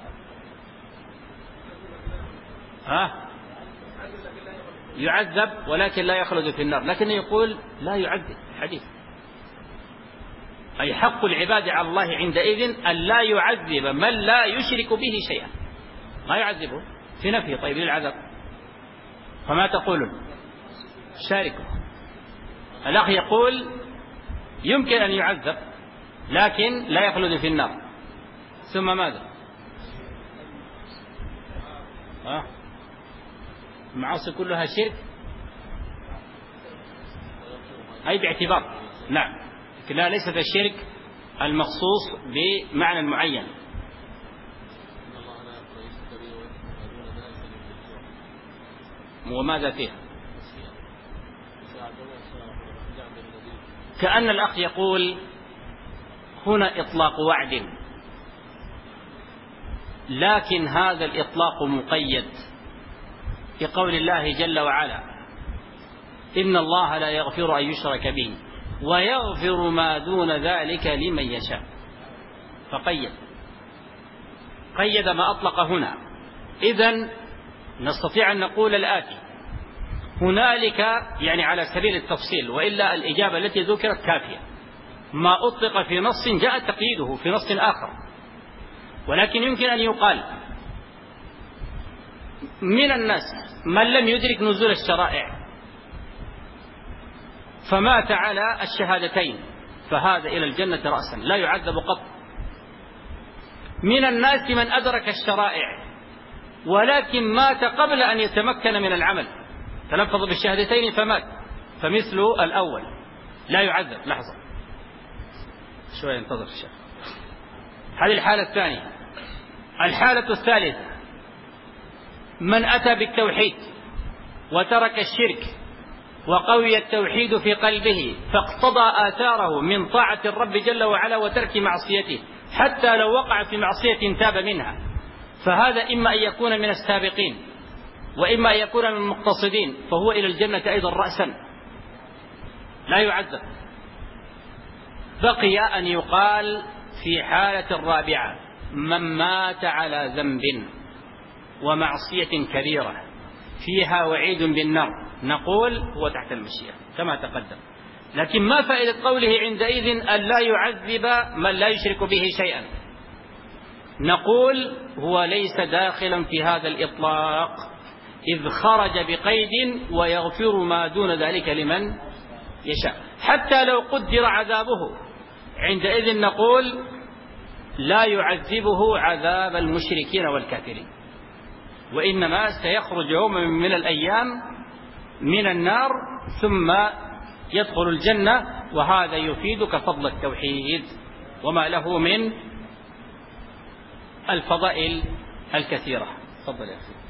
ها؟ يعذب ولكن لا يخلد في النار، لكن يقول لا يعذب الحديث، أي حق العباد على الله عندئذ أن لا يعذب من لا يشرك به شيئا، ما يعذبه في نفيه. طيب للعذاب فما تقولون؟ شاركوا. الأخ يقول يمكن أن يعذب لكن لا يخلد في النار. ثم ماذا؟ أه؟ المعاصي كلها شرك أي باعتبار، نعم، لا ليست الشرك المخصوص بمعنى معين. وماذا فيها؟ كأن الأخ يقول هنا إطلاق وعد، لكن هذا الإطلاق مقيد بقول الله جل وعلا: إن الله لا يغفر أن يشرك به ويغفر ما دون ذلك لمن يشاء. فقيد، قيد ما أطلق هنا. إذن نستطيع أن نقول الآتي: هنالك، يعني على سبيل التفصيل، وإلا الإجابة التي ذكرت كافية، ما أطلق في نص جاء تقييده في نص آخر. ولكن يمكن أن يقال من الناس من لم يدرك نزول الشرائع فمات على الشهادتين فهذا إلى الجنة رأسا لا يعذب قط. من الناس من أدرك الشرائع ولكن مات قبل أن يتمكن من العمل، تلفظ بالشهادتين فمات، فمثل الأول لا يعذب. لحظة شوية انتظر الشيخ. هذه الحالة الثانية. الحالة الثالثة: من أتى بالتوحيد وترك الشرك وقوي التوحيد في قلبه فاقتضى آثاره من طاعة الرب جل وعلا وترك معصيته، حتى لو وقع في معصية تاب منها، فهذا إما أن يكون من السابقين وإما أن يكون من المقتصدين، فهو إلى الجنة أيضا رأسا لا يعذب. بقي أن يقال في حالة الرابعة: من مات على ذنب ومعصية كبيرة فيها وعيد بالنار، نقول هو تحت المشيئة كما تقدم. لكن ما فائدة قوله عندئذ أن لا يعذب من لا يشرك به شيئا؟ نقول هو ليس داخلا في هذا الإطلاق، إذ خرج بقيد ويغفر ما دون ذلك لمن يشاء. حتى لو قدر عذابه عندئذ نقول لا يعذبه عذاب المشركين والكافرين، وإنما سيخرج يوم من الأيام من النار ثم يدخل الجنة، وهذا يفيدك فضل التوحيد وما له من الفضائل الكثيرة. تفضل يا أخي.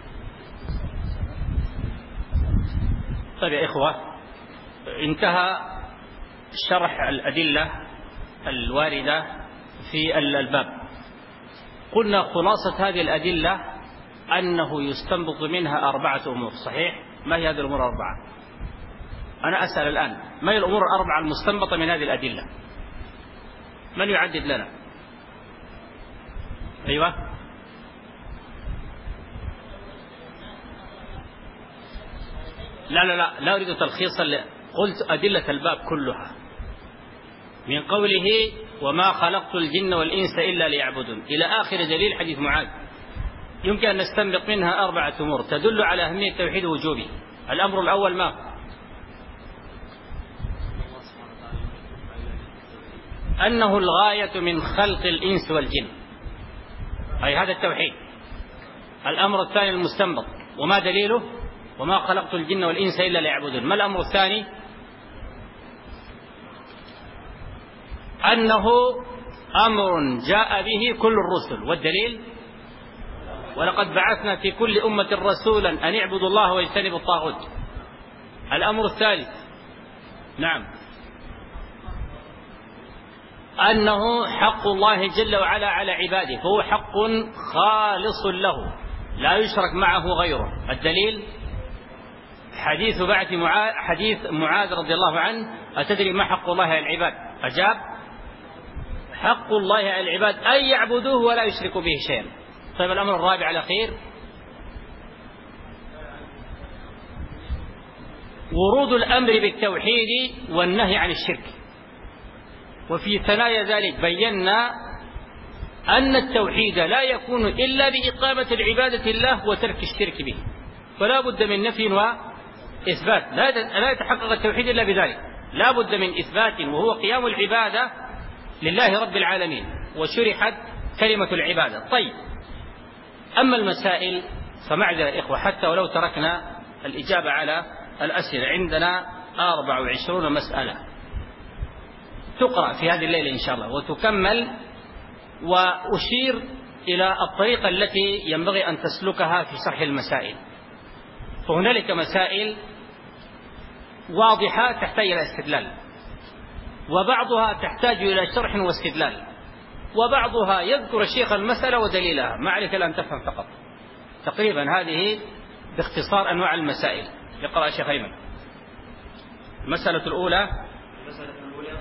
طيب يا إخوة، انتهى شرح الأدلة الواردة في الباب. قلنا خلاصة هذه الأدلة أنه يستنبط منها أربعة أمور. صحيح؟ ما هي هذه الأمور الأربعة؟ أنا أسأل الآن، ما هي الأمور الأربعة المستنبطة من هذه الأدلة؟ من يعدد لنا؟ أيوة. لا لا لا لا أريد تلخيصا، قلت أدلة الباب كلها من قوله وما خلقت الجن والإنس إلا ليعبدون إلى آخر دليل حديث معاذ. يمكن أن نستنبط منها أربعة أمور تدل على أهمية التوحيد ووجوبه. الأمر الأول ما أنه الغاية من خلق الإنس والجن، أي هذا التوحيد. الأمر الثاني المستنبط، وما دليله؟ وما خلقت الجن والإنس إلا ليعبدون. ما الأمر الثاني؟ أنه أمر جاء به كل الرسل، والدليل ولقد بعثنا في كل أمة رسولا أن اعبدوا الله واجتنبوا الطاغوت. الأمر الثالث نعم أنه حق الله جل وعلا على عباده، فهو حق خالص له لا يشرك معه غيره. الدليل حديث بعث معاذ، حديث معاذ رضي الله عنه: أتدري ما حق الله على العباد؟ أجاب: حق الله على العباد أن يعبدوه ولا يشركوا به شيئا. طيب الأمر الرابع الأخير ورود الأمر بالتوحيد والنهي عن الشرك. وفي ثنايا ذلك بينا أن التوحيد لا يكون إلا بإقامة العبادة الله وترك الشرك به، فلا بد من نفي وإثبات. لا يتحقق التوحيد إلا بذلك، لا بد من إثبات وهو قيام العبادة لله رب العالمين وشرحت كلمة العبادة. طيب، أما المسائل فمعذرة يا إخوة، حتى ولو تركنا الإجابة على الأسئلة، عندنا أربع وعشرون مسألة تقرأ في هذه الليلة إن شاء الله وتكمل، وأشير إلى الطريقة التي ينبغي أن تسلكها في شرح المسائل. فهنالك مسائل واضحة تحتاج إلى استدلال، وبعضها تحتاج إلى شرح واستدلال، وبعضها يذكر الشيخ المسألة ودليلها، ما عليك إلا أن تفهم فقط. تقريبا هذه باختصار أنواع المسائل. يقرأ الشيخ أيمن. المسألة الأولى المسألة الأولى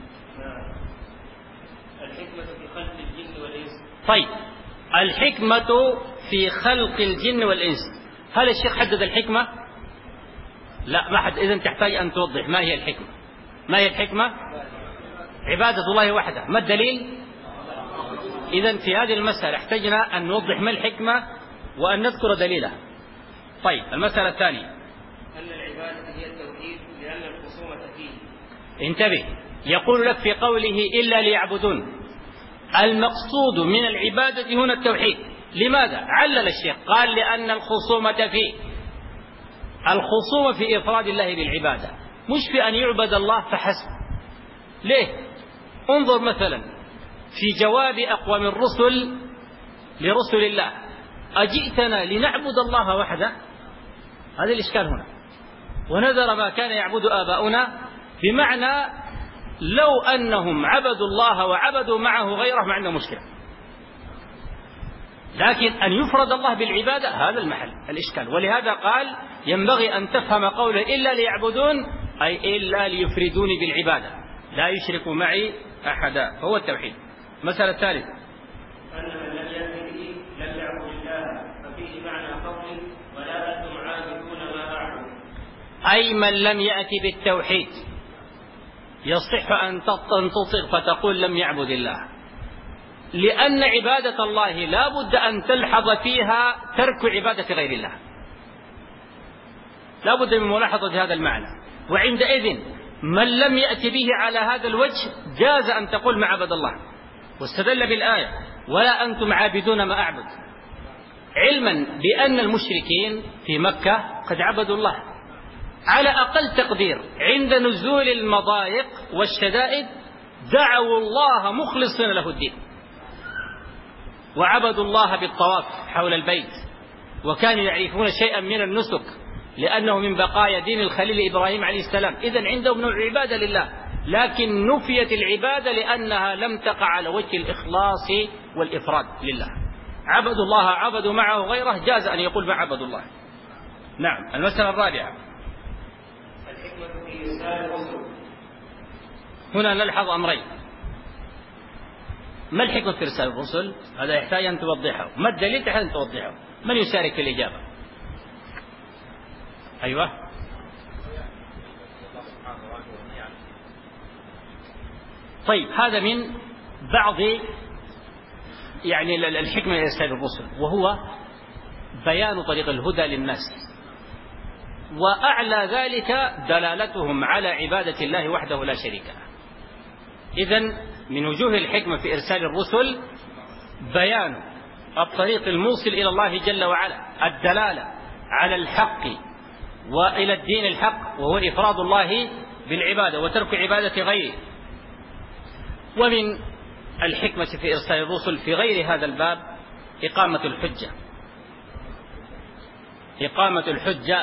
الحكمة في خلق الجن والإنس. طيب، الحكمة في خلق الجن والإنس، هل الشيخ حدد الحكمة؟ لا، ما حد. إذن تحتاج أن توضح ما هي الحكمة. ما هي الحكمة؟ عبادة الله وحده. ما الدليل؟ إذن في هذه المسألة احتجنا أن نوضح ما الحكمة وأن نذكر دليلها. طيب، المسألة الثانية أن العبادة هي التوحيد لأن الخصومة فيه. انتبه، يقول لك في قوله إلا ليعبدون، المقصود من العبادة هنا التوحيد. لماذا؟ علل الشيخ قال لأن الخصومة فيه. الخصومة في إفراد الله بالعبادة، مش في أن يعبد الله فحسب. ليه؟ انظر مثلا في جواب أقوام الرسل لرسل الله: أجئتنا لنعبد الله وحده؟ هذا الإشكال هنا. ونذر ما كان يعبد آباؤنا، بمعنى لو أنهم عبدوا الله وعبدوا معه غيره ما عندهم مشكلة، لكن أن يفرد الله بالعبادة هذا المحل الإشكال. ولهذا قال ينبغي أن تفهم قوله إلا ليعبدون، أي إلا ليفردوني بالعبادة، لا يشركوا معي أحدا، هو التوحيد. المسألة الثالثة أن من لم يأت به لم يعبد الله، ففيه معنى قول ولا أنتم عابدون ما أعبد. أي من لم يأتي بالتوحيد يصح أن تنتصر فتقول لم يعبد الله، لأن عبادة الله لا بد أن تلحظ فيها ترك عبادة غير الله، لا بد من ملاحظة هذا المعنى. وعندئذ من لم يأتي به على هذا الوجه جاز أن تقول ما عبد الله، واستدل بالآية ولا أنتم عابدون ما أعبد، علما بأن المشركين في مكة قد عبدوا الله على أقل تقدير. عند نزول المضايق والشدائد دعوا الله مخلصين له الدين، وعبدوا الله بالطواف حول البيت، وكانوا يعرفون شيئا من النسك لأنه من بقايا دين الخليل إبراهيم عليه السلام. إذن عندهم نوع عبادة لله، لكن نفيت العبادة لأنها لم تقع على وجه الإخلاص والإفراد لله. عبدوا الله عبدوا معه غيره، جاز أن يقول ما عبدوا الله. نعم. المسألة الرابعة الحكمة في إرسال الرسل. هنا نلحظ أمرين: ما الحكمة في إرسال الرسل؟ هذا يحتاج أن توضحه. ما الدليل؟ تحتاج أن توضحه. من يشارك في الإجابة؟ أيوة. طيب، هذا من بعض يعني الحكمة في إرسال الرسل، وهو بيان طريق الهدى للناس، وأعلى ذلك دلالتهم على عبادة الله وحده لا شريك له. إذن من وجوه الحكمة في إرسال الرسل بيان الطريق الموصل إلى الله جل وعلا، الدلالة على الحق وإلى الدين الحق، وهو إفراد الله بالعبادة وترك عبادة غيره. ومن الحكمة في إرسال الرسل في غير هذا الباب إقامة الحجة. إقامة الحجة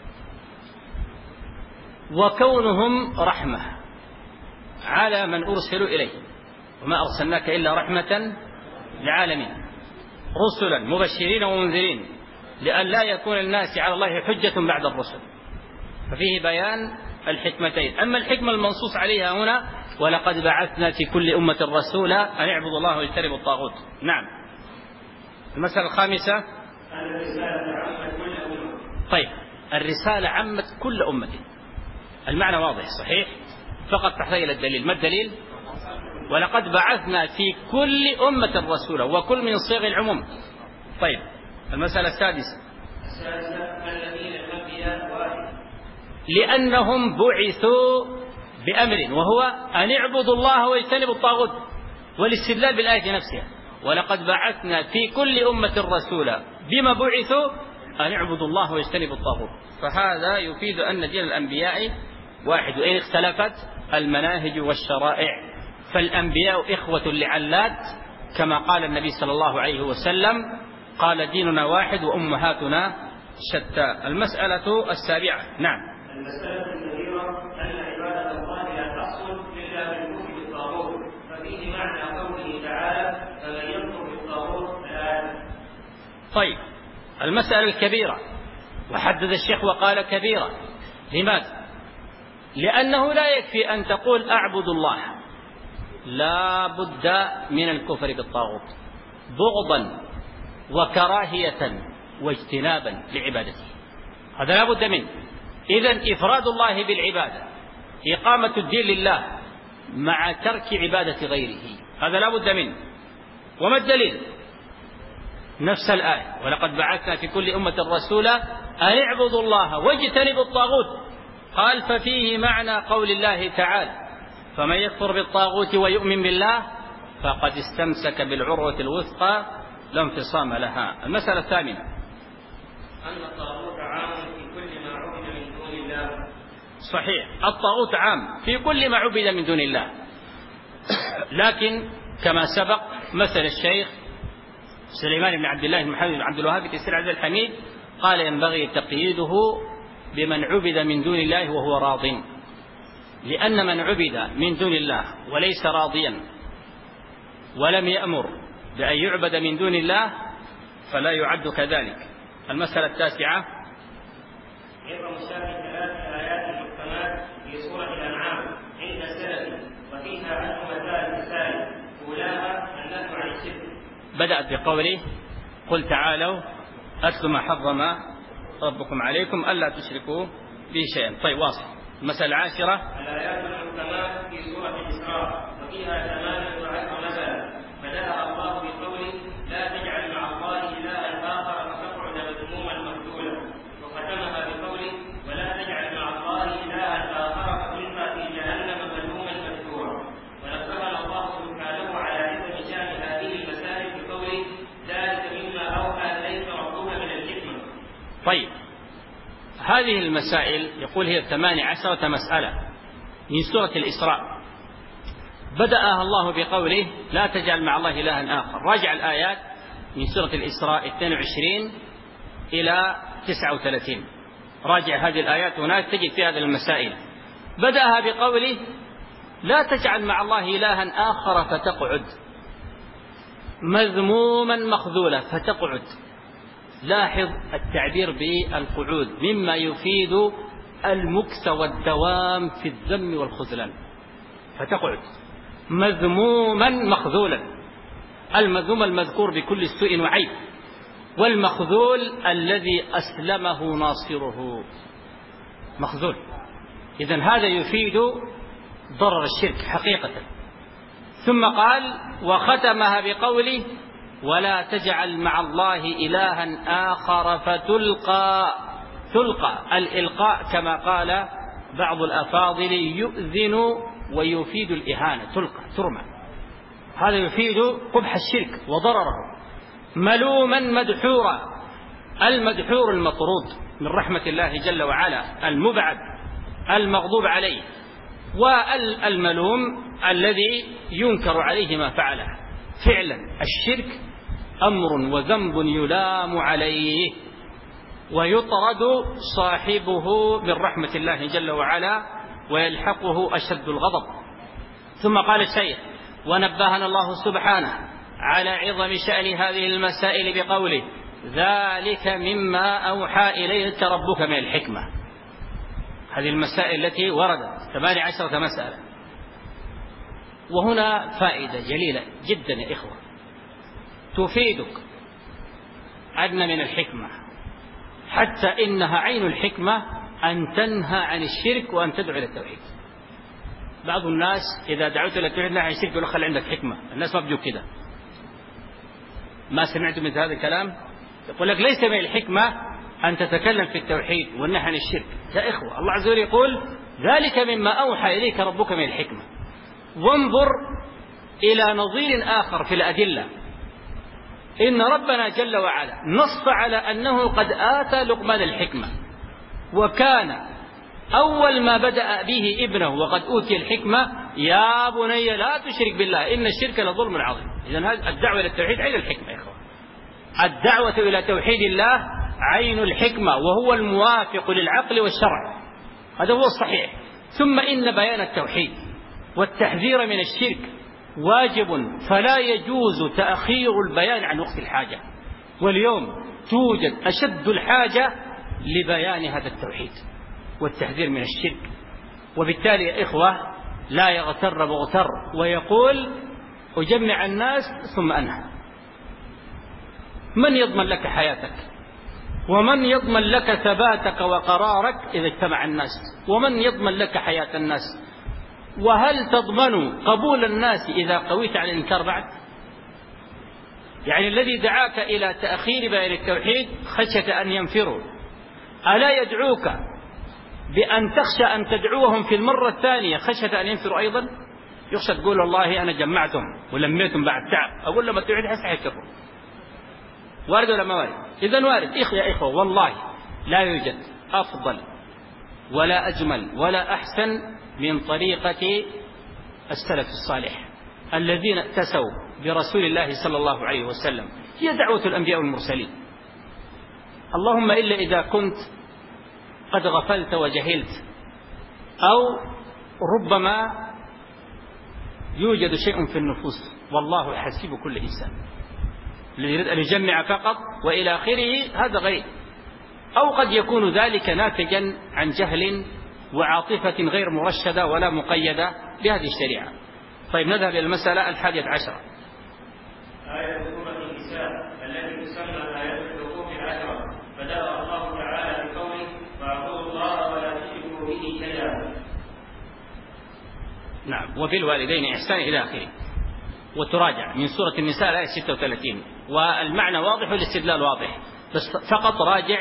وكونهم رحمة على من أرسلوا إليه، وما أرسلناك إلا رحمة للعالمين، رسلا مبشرين ومنذرين لأن لا يكون الناس على الله حجة بعد الرسل. ففيه بيان الحكمتين. أما الحكمة المنصوص عليها هنا: ولقد بعثنا في كل أمة رسولا أن اعبدوا الله واجتنبوا الطاغوت. نعم. المسألة الخامسة أن الرسالة عمت كل أمة. طيب، الرسالة عمت كل أمة، المعنى واضح صحيح، فقط تحتاج إلى الدليل. ما الدليل؟ ولقد بعثنا في كل أمة رسولا، وكل من صيغ العموم. طيب، المسألة السادسة السادسة الذين الأنبياء واحد، لأنهم بعثوا بأمر، وهو أن اعبدوا الله واجتنبوا الطاغوت، والاستدلال بالآية نفسها. ولقد بعثنا في كل أمة رسولا بما بعثوا أن اعبدوا الله واجتنبوا الطاغوت. فهذا يفيد أن دين الأنبياء واحد، وإن اختلفت المناهج والشرائع فالأنبياء إخوة لعلات، كما قال النبي صلى الله عليه وسلم: قال ديننا واحد وأمهاتنا شتى. المسألة السابعة. نعم. المسألة الكبيرة أن عبادة الله لا تحصل إلا بالكفر بالطاغوت، ففيه معنى قوله تعالى: فمن يكفر بالطاغوت الآية. طيب، المسألة الكبيرة، وحدد الشيخ وقال كبيرة. لماذا؟ لأنه لا يكفي أن تقول أعبد الله، لا بد من الكفر بالطاغوت بغضا وكراهية واجتنابا لعبادته، هذا لا بد منه. إذن إفراد الله بالعبادة، إقامة الدين لله مع ترك عبادة غيره، هذا لا بد منه. وما الدليل؟ نفس الآية: ولقد بعثنا في كل أمة رسولا أن اعبدوا الله واجتنبوا الطاغوت. قال: ففيه معنى قول الله تعالى: فمن يكفر بالطاغوت ويؤمن بالله فقد استمسك بالعروة الوثقى لا انفصام لها. المسألة الثامنة: أن الطاغوت عام في كل ما عبد من دون الله. صحيح، الطاغوت عام في كل ما عبد من دون الله، لكن كما سبق مثل الشيخ سليمان بن عبد الله بن محمد بن عبد الوهاب في تيسير عبد الحميد قال: ينبغي تقييده بمن عبد من دون الله وهو راض، لأن من عبد من دون الله وليس راضيا ولم يأمر بأن يعبد من دون الله فلا يعد كذلك. المسألة التاسعة: عبر مشابه ثلاث آيات محكمات في سورة الأنعام عند السلف، وفيها عنه مسائل الثاني، أولاها النهي عن الشرك. بدأت بقوله: قل تعالوا أتل ما حرم ربكم عليكم ألا تشركوا به شيئا. طيب، واصل. المسألة العاشرة: الآيات المحكمات في سورة الإسراء، وفيها ثمانية عشر مثلا. بدأها الله بقوله: لا تجعل مع الله إلها آخر فتقعد مذموما مخذولا، وختمها بقوله: ولا تجعل مع الله إلها آخر فتلقى في جهنم مذموما مذكورا. ونبهنا الله سبحانه على عظم شأن هذه المسائل بقوله: ذلك مما أوحى إليك ربك من الحكمة. طيب، هذه المسائل يقول هي ثمانية عشرة مسألة من سورة الإسراء، بدأها الله بقوله: لا تجعل مع الله إلها آخر. راجع الآيات من سورة الإسراء اثنين وعشرين إلى تسعة وثلاثين، راجع هذه الآيات هناك تجد في هذه المسائل. بدأها بقوله: لا تجعل مع الله إلها آخر فتقعد مذموما مخذولا. فتقعد، لاحظ التعبير بالقعود مما يفيد المكث والدوام في الذم والخذلان. فتقعد مذموما مخذولا، المذموم المذكور بكل سوء وعيب، والمخذول الذي أسلمه ناصره مخذول. إذن هذا يفيد ضرر الشرك حقيقة. ثم قال: وختمها بقوله: ولا تجعل مع الله إلها آخر فتلقى. تلقى الإلقاء كما قال بعض الأفاضل يؤذن ويفيد الإهانة، تلقى ترمى، هذا يفيد قبح الشرك وضرره. ملوما مدحورا، المدحور المطرود من رحمة الله جل وعلا، المبعد المغضوب عليه، والملوم الذي ينكر عليه ما فعله. فعلا الشرك أمر وذنب يلام عليه ويطرد صاحبه من رحمة الله جل وعلا ويلحقه أشد الغضب. ثم قال الشيخ: ونبهنا الله سبحانه على عظم شأن هذه المسائل بقوله: ذلك مما أوحى إليك ربك من الحكمة. هذه المسائل التي وردت ثمانية عشرة مسألة. وهنا فائدة جليلة جدا يا إخوة تفيدك أن من الحكمة، حتى إنها عين الحكمة، أن تنهى عن الشرك وأن تدعو إلى التوحيد. بعض الناس إذا دعوت إلى التوحيد نهى عن الشرك يقول: خلي عندك حكمة. الناس ما بيجوا كده. ما سمعتم مثل هذا الكلام؟ يقول لك: ليس من الحكمة أن تتكلم في التوحيد والنهي عن الشرك. يا إخوة، الله عز وجل يقول: ذلك مما أوحى إليك ربك من الحكمة. وانظر إلى نظير آخر في الأدلة، إن ربنا جل وعلا نص على أنه قد آتى لقمان الحكمة، وكان أول ما بدأ به ابنه وقد أوتي الحكمة: يا بني لا تشرك بالله إن الشرك لظلم عظيم. إذن هذه الدعوة إلى التوحيد عين الحكمة يا إخوان. الدعوة إلى توحيد الله عين الحكمة، وهو الموافق للعقل والشرع، هذا هو الصحيح. ثم إن بيان التوحيد والتحذير من الشرك واجب، فلا يجوز تأخير البيان عن وقت الحاجة، واليوم توجد أشد الحاجة لبيان هذا التوحيد والتحذير من الشرك. وبالتالي يا إخوة لا يغتر مغتر ويقول أجمع الناس ثم أنهى. من يضمن لك حياتك؟ ومن يضمن لك ثباتك وقرارك إذا اجتمع الناس؟ ومن يضمن لك حياة الناس؟ وهل تضمن قبول الناس إذا قويت على الإنكار بعد؟ يعني الذي دعاك إلى تأخير بيان التوحيد خشية أن ينفروا، ألا يدعوك بأن تخشى أن تدعوهم في المرة الثانية خشية أن ينفروا أيضا؟ يخشى تقول والله أنا جمعتهم ولميتهم بعد تعب، أقول لما التوحيد حيكفروا. وارد ولا ما وارد؟ إذن وارد. إخ يا إخوة والله لا يوجد أفضل ولا أجمل ولا أحسن من طريقة السلف الصالح الذين اتسوا برسول الله صلى الله عليه وسلم. هي دعوة الأنبياء والمرسلين، اللهم إلا إذا كنت قد غفلت وجهلت، أو ربما يوجد شيء في النفوس والله حسيب كل إنسان، الذي يريد أن يجمع فقط وإلى آخره هذا غير، أو قد يكون ذلك ناتجا عن جهل وعاطفة غير مرشدة ولا مقيدة بهذه الشريعة. طيب نذهب إلى المسألة الحادية عشرة. آية سورة النساء التي تسمى آية الحقوق العشرة، بدأ الله تعالى بقوله: واعبدوا الله ولا تشركوا به شيئا. نعم، وبالوالدين إحسان إلى آخره. وتراجع من سورة النساء الآية ستة وثلاثين، والمعنى واضح والاستدلال واضح، بس فقط راجع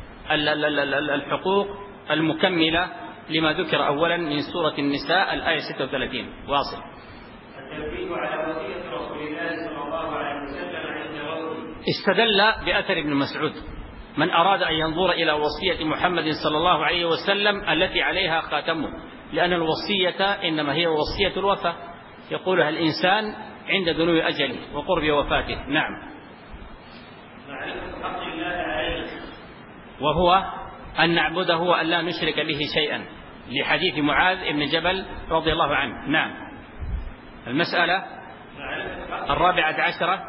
الحقوق المكملة لما ذكر أولا من سورة النساء الآية ستة وثلاثين. واصل. التنبيه على وصية رسول الله صلى الله عليه وسلم عند موته. استدل بأثر ابن مسعود: من أراد أن ينظر إلى وصية محمد صلى الله عليه وسلم التي عليها خاتمه، لأن الوصية إنما هي وصية الوفاة يقولها الإنسان عند دنو أجله وقرب وفاته. نعم. معرفة حق الله عليه، وهو أن نعبده وأن لا نشرك به شيئا، لحديث معاذ بن جبل رضي الله عنه. نعم. المسألة الرابعة عشرة: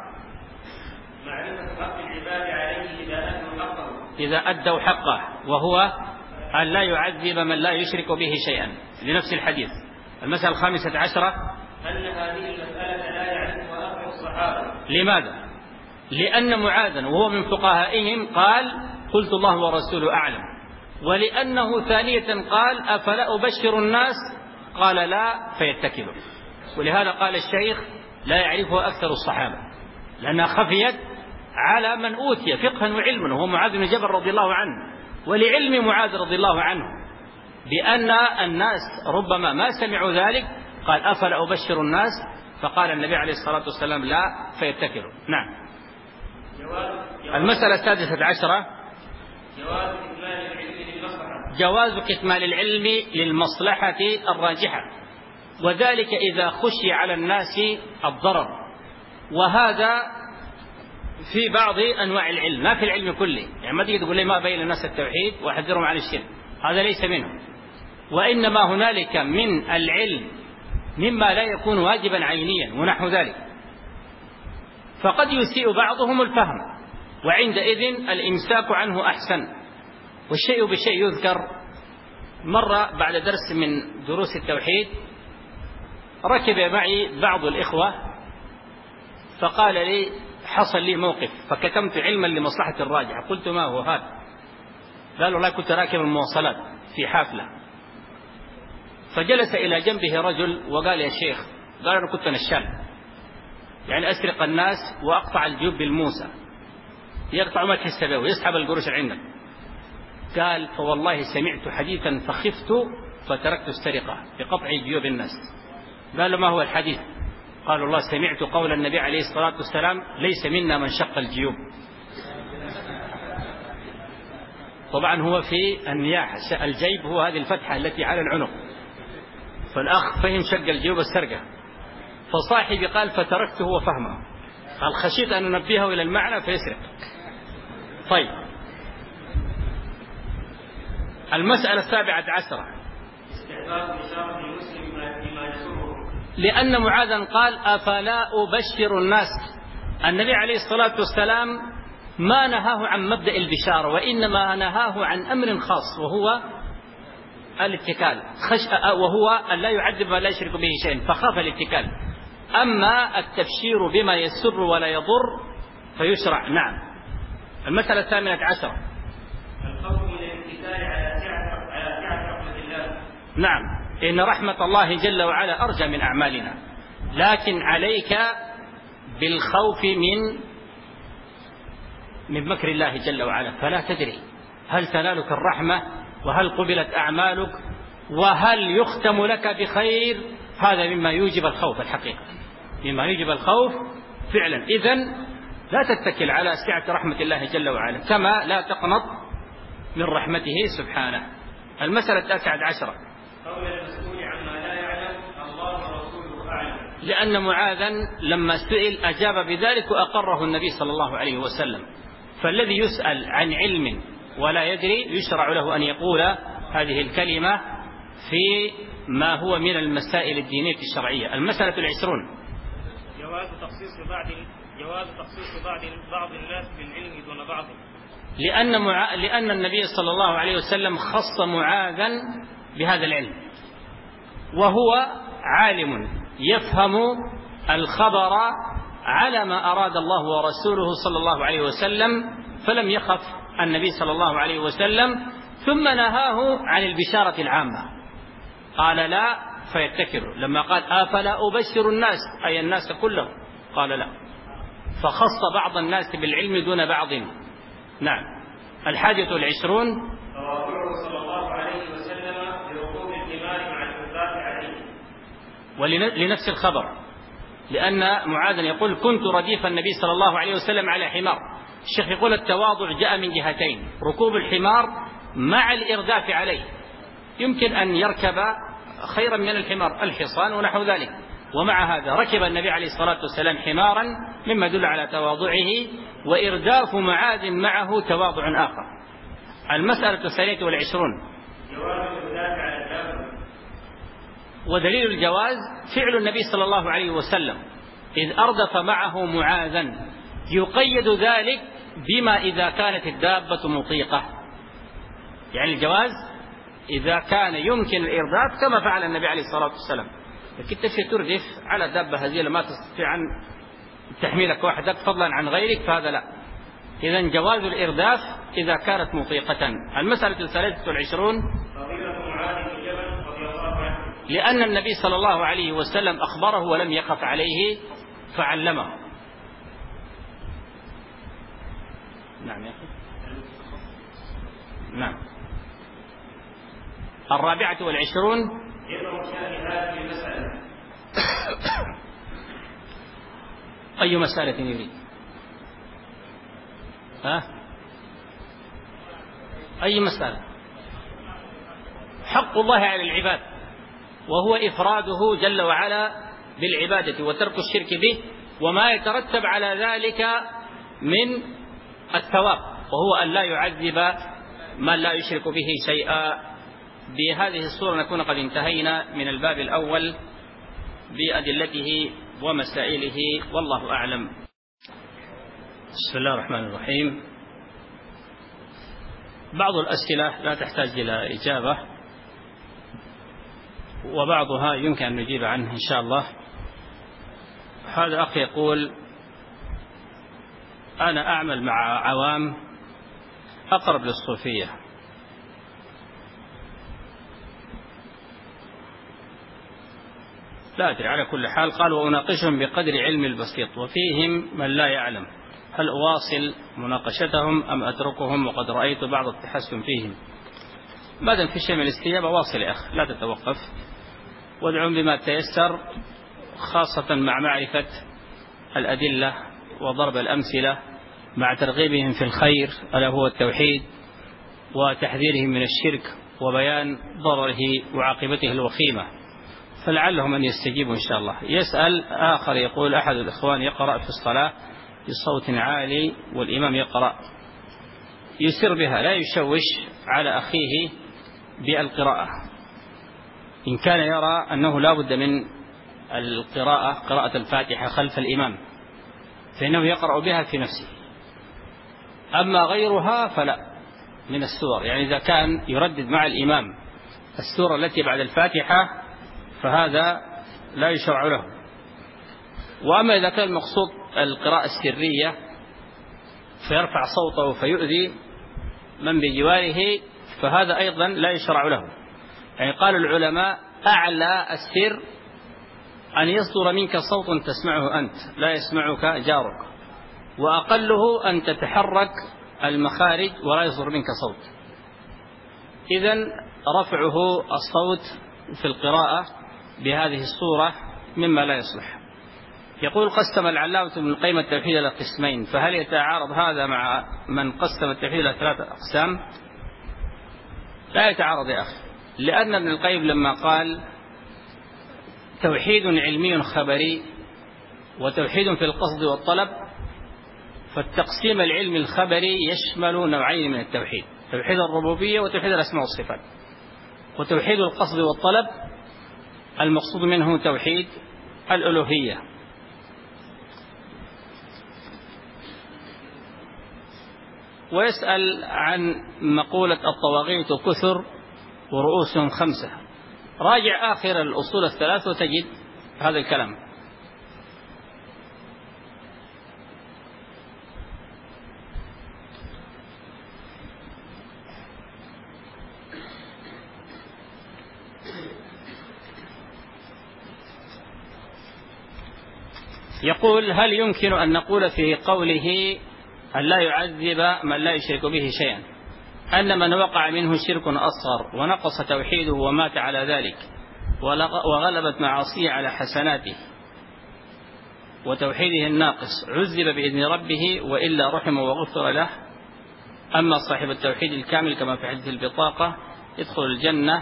معرفة حق العباد عليه إذا أدوا حقه إذا أدوا حقه، وهو أن لا يعذب من لا يشرك به شيئا، لنفس الحديث. المسألة الخامسة عشرة: أن هذه المسألة لا يعرفها أكثر الصحابة. لماذا؟ لأن معاذا وهو من فقهائهم قال: قلت الله ورسوله أعلم. ولأنه ثانية قال: أفلا أبشر الناس؟ قال: لا، فيتكلوا. ولهذا قال الشيخ: لا يعرفه أكثر الصحابة، لأنها خفيت على من أوتي فقها وعلما، وهو معاذ بن جبل رضي الله عنه. ولعلم معاذ رضي الله عنه بأن الناس ربما ما سمعوا ذلك قال: أفلا أبشر الناس؟ فقال النبي عليه الصلاة والسلام: لا، فيتكلوا. نعم. المسألة السادسة عشرة: جواز كتمان العلم للمصلحة. جواز كتمان العلم للمصلحة الراجحة، وذلك إذا خشي على الناس الضرر، وهذا في بعض أنواع العلم، ما في العلم كله. يعني ما تيجي تقول لي ما بين الناس التوحيد وأحذرهم عن الشرك، هذا ليس منه. وإنما هنالك من العلم مما لا يكون واجبا عينيا ونحو ذلك، فقد يسيء بعضهم الفهم، وعندئذ الإمساك عنه أحسن. والشيء بشيء يذكر. مرة بعد درس من دروس التوحيد ركب معي بعض الإخوة فقال لي: حصل لي موقف فكتمت علما لمصلحة الراجحة. قلت: ما هو هذا؟ قال: والله كنت راكب المواصلات في حافلة، فجلس إلى جنبه رجل وقال: يا شيخ، قال: أنا كنت نشال، يعني أسرق الناس وأقطع الجيوب بالموسى، يقطع ما تحسبه ويسحب القروش عندك. قال: فوالله سمعت حديثا فخفت فتركت السرقة بقطع جيوب الناس. قالوا ما هو الحديث؟ قالوا الله سمعت قول النبي عليه الصلاة والسلام ليس منا من شق الجيوب. طبعا هو في النياحة، الجيب هو هذه الفتحة التي على العنق، فالأخ فهم شق الجيوب السرقة، فصاحبي قال فتركته وفهمه، قال خشيت أن ننبهه إلى المعنى فيسرق. طيب المسألة السابعة عشرة، لأن معاذا قال أفلا أبشر الناس. النبي عليه الصلاة والسلام ما نهاه عن مبدأ البشارة، وإنما نهاه عن أمر خاص وهو الاتكال، خش وهو أن لا يعذب ما لا يشرك به شيء، فخاف الاتكال. أما التبشير بما يسر ولا يضر فيشرع. نعم. المسألة الثامنة عشرة، الخوف من الاتكال على سعة على سعة رحمة الله. نعم، إن رحمة الله جل وعلا أرجى من أعمالنا، لكن عليك بالخوف من من مكر الله جل وعلا، فلا تدري هل تنالك الرحمة وهل قبلت أعمالك وهل يختم لك بخير. هذا مما يوجب الخوف الحقيقة، مما يوجب الخوف فعلا. إذن لا تتكل على سعة رحمة الله جل وعلا، كما لا تقنط من رحمته سبحانه. المسألة التاسعة عشرة، قول المسؤول عما لا يعلم الله ورسوله أعلم. لأن معاذا لما سئل أجاب بذلك وأقره النبي صلى الله عليه وسلم. فالذي يسأل عن علم ولا يدري يشرع له أن يقول هذه الكلمة في ما هو من المسائل الدينية الشرعية. المسألة العشرون، جواز تخصيص بعض جواز تخصيص بعض بعض الناس بالعلم دون بعض، لأن مع... لأن النبي صلى الله عليه وسلم خص معاذا بهذا العلم، وهو عالم يفهم الخبر على ما أراد الله ورسوله صلى الله عليه وسلم، فلم يخف النبي صلى الله عليه وسلم، ثم نهاه عن البشارة العامة، قال لا فيتكر. لما قال أفلا أبشر الناس أي الناس كلهم، قال لا، فخص بعض الناس بالعلم دون بعض. نعم. الحادية والعشرون، تواضعه صلى الله عليه وسلم بركوب الحمار مع الإنفاق عليه، ولنفس الخبر، لأن معاذ يقول كنت رديف النبي صلى الله عليه وسلم على حمار. الشيخ يقول التواضع جاء من جهتين، ركوب الحمار مع الإرداف عليه، يمكن أن يركب خيرا من الحمار الحصان ونحو ذلك، ومع هذا ركب النبي عليه الصلاة والسلام حمارا مما يدل على تواضعه، وإرداف معاذ معه تواضع آخر. المسألة الثانية والعشرون، جواز الإرداف على الدابة، ودليل الجواز فعل النبي صلى الله عليه وسلم إذ أردف معه معاذا، يقيد ذلك بما إذا كانت الدابة مطيقة، يعني الجواز إذا كان يمكن الإرداف كما فعل النبي عليه الصلاة والسلام. لكن تفي تردف على دابة هزيلة ما تستطيع أن تحملك وحدك فضلا عن غيرك، فهذا لا. إذن جواز الإرداف إذا كانت مطيقة. المسألة الثالثة والعشرون، فضيلة معاذ بن جبل رضي الله عنه، لأن النبي صلى الله عليه وسلم أخبره ولم يخف عليه فعلمه. نعم يا أخي. نعم. الرابعة والعشرون، يظهر شأن هذه المسألة. أي مسألة يريد؟ ها؟ أي مسألة؟ حق الله على العباد، وهو إفراده جل وعلا بالعبادة وترك الشرك به، وما يترتب على ذلك من الثواب، وهو أن لا يعذب من لا يشرك به شيئا. بهذه الصورة نكون قد انتهينا من الباب الأول بأدلته ومسائله، والله أعلم. بسم الله الرحمن الرحيم. بعض الأسئلة لا تحتاج إلى إجابة، وبعضها يمكن أن نجيب عنه إن شاء الله. هذا أخي يقول أنا أعمل مع عوام أقرب للصوفية، لا أدري، على كل حال قال وأناقشهم بقدر علم البسيط وفيهم من لا يعلم، هل أواصل مناقشتهم أم أتركهم وقد رأيت بعض التحسن فيهم؟ ما دام في شيء من الاستجابة واصل يا أخ، لا تتوقف، وادعون بما تيسر، خاصة مع معرفة الأدلة وضرب الأمثلة مع ترغيبهم في الخير ألا هو التوحيد، وتحذيرهم من الشرك وبيان ضرره وعاقبته الوخيمة، فلعلهم أن يستجيبوا إن شاء الله. يسأل آخر يقول: أحد الإخوان يقرأ في الصلاة بصوت عالي والإمام يقرأ يسر بها، لا يشوش على أخيه بالقراءة، إن كان يرى أنه لا بد من القراءة قراءة الفاتحة خلف الإمام فإنه يقرأ بها في نفسه، أما غيرها فلا من السور، يعني إذا كان يردد مع الإمام السورة التي بعد الفاتحة فهذا لا يشرع له. وأما إذا كان المقصود القراءة السرية فيرفع صوته فيؤذي من بجواره فهذا أيضا لا يشرع له. يعني قال العلماء: أعلى السر أن يصدر منك صوت تسمعه أنت لا يسمعك جارك، وأقله أن تتحرك المخارج ولا يصدر منك صوت. إذن رفعه الصوت في القراءة بهذه الصورة مما لا يصلح. يقول: قسم العلامة ابن القيم التوحيد إلى قسمين، فهل يتعارض هذا مع من قسم التوحيد إلى ثلاثة أقسام؟ لا يتعارض يا أخي، لأن ابن القيم لما قال توحيد علمي خبري وتوحيد في القصد والطلب، فالتقسيم العلمي الخبري يشمل نوعين من التوحيد: توحيد الربوبية وتوحيد الأسماء والصفات. وتوحيد القصد والطلب المقصود منه توحيد الألوهية. ويسأل عن مقولة الطواغيت كثر ورؤوسهم خمسة. راجع آخر الأصول الثلاث وتجد هذا الكلام. يقول: هل يمكن أن نقول في قوله أن لا يعذب من لا يشرك به شيئا أن من وقع منه شرك أصغر ونقص توحيده ومات على ذلك وغلبت معاصيه على حسناته وتوحيده الناقص عذب بإذن ربه وإلا رحمه وغفر له، أما صاحب التوحيد الكامل كما في حديث البطاقة يدخل الجنة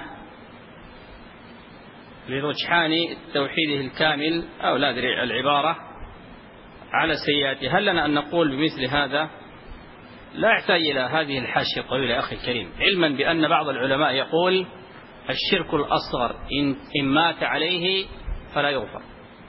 لرجحان توحيده الكامل أو لا أدري العبارة على سيئاته؟ هل لنا أن نقول بمثل هذا؟ لا يحتاج إلى هذه الحاشية الطويلة يا أخي الكريم، علما بأن بعض العلماء يقول الشرك الأصغر إن, إن مات عليه فلا يغفر،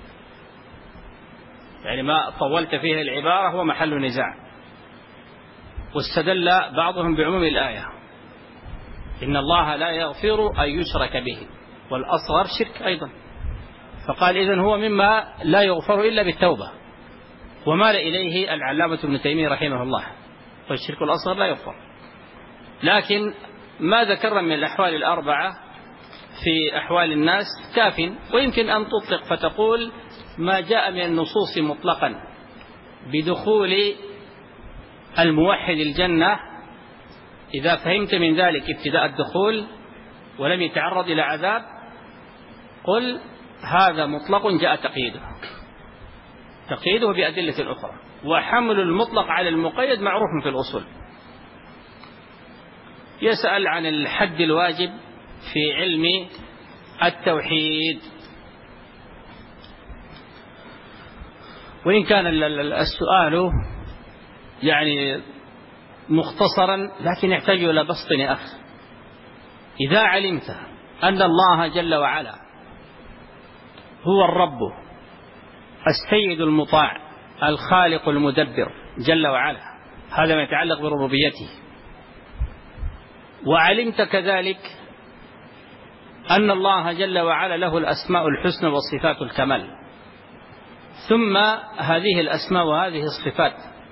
يعني ما طولت فيه العبارة هو محل نزاع. واستدل بعضهم بعموم الآية: إن الله لا يغفر أن يشرك به، والأصغر شرك أيضا، فقال إذن هو مما لا يغفر إلا بالتوبة، ومال إليه العلامة ابن تيمية رحمه الله، فالشرك الأصغر لا يغفر. لكن ما ذكر من الأحوال الأربعة في أحوال الناس كاف، ويمكن أن تطلق فتقول ما جاء من النصوص مطلقا بدخول الموحد الجنة إذا فهمت من ذلك ابتداء الدخول ولم يتعرض إلى عذاب قل هذا مطلق جاء تقييده تقييده بأدلة أخرى، وحمل المطلق على المقيد معروف في الأصول. يسأل عن الحد الواجب في علم التوحيد، وإن كان السؤال يعني مختصرا لكن يحتاج إلى بسط يا أخي. إذا علمت أن الله جل وعلا هو الرب السيد المطاع الخالق المدبر جل وعلا، هذا ما يتعلق بربوبيته، وعلمت كذلك أن الله جل وعلا له الأسماء الحسنى والصفات الكمال، ثم هذه الأسماء وهذه الصفات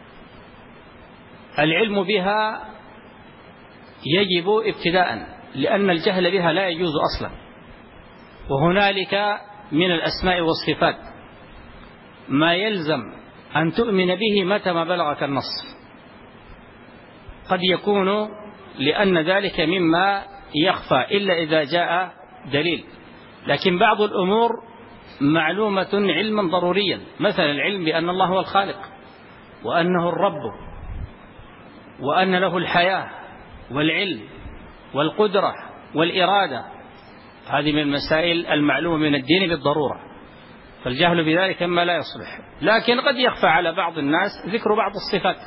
العلم بها يجب ابتداء، لأن الجهل بها لا يجوز أصلا. وهنالك من الأسماء والصفات ما يلزم أن تؤمن به متى ما بلغك النص، قد يكون لأن ذلك مما يخفى إلا إذا جاء دليل، لكن بعض الأمور معلومة علما ضروريا، مثلا العلم بأن الله هو الخالق وأنه الرب وأن له الحياة والعلم والقدرة والإرادة، هذه من المسائل المعلومة من الدين بالضرورة، فالجهل بذلك ما لا يصلح. لكن قد يخفى على بعض الناس ذكر بعض الصفات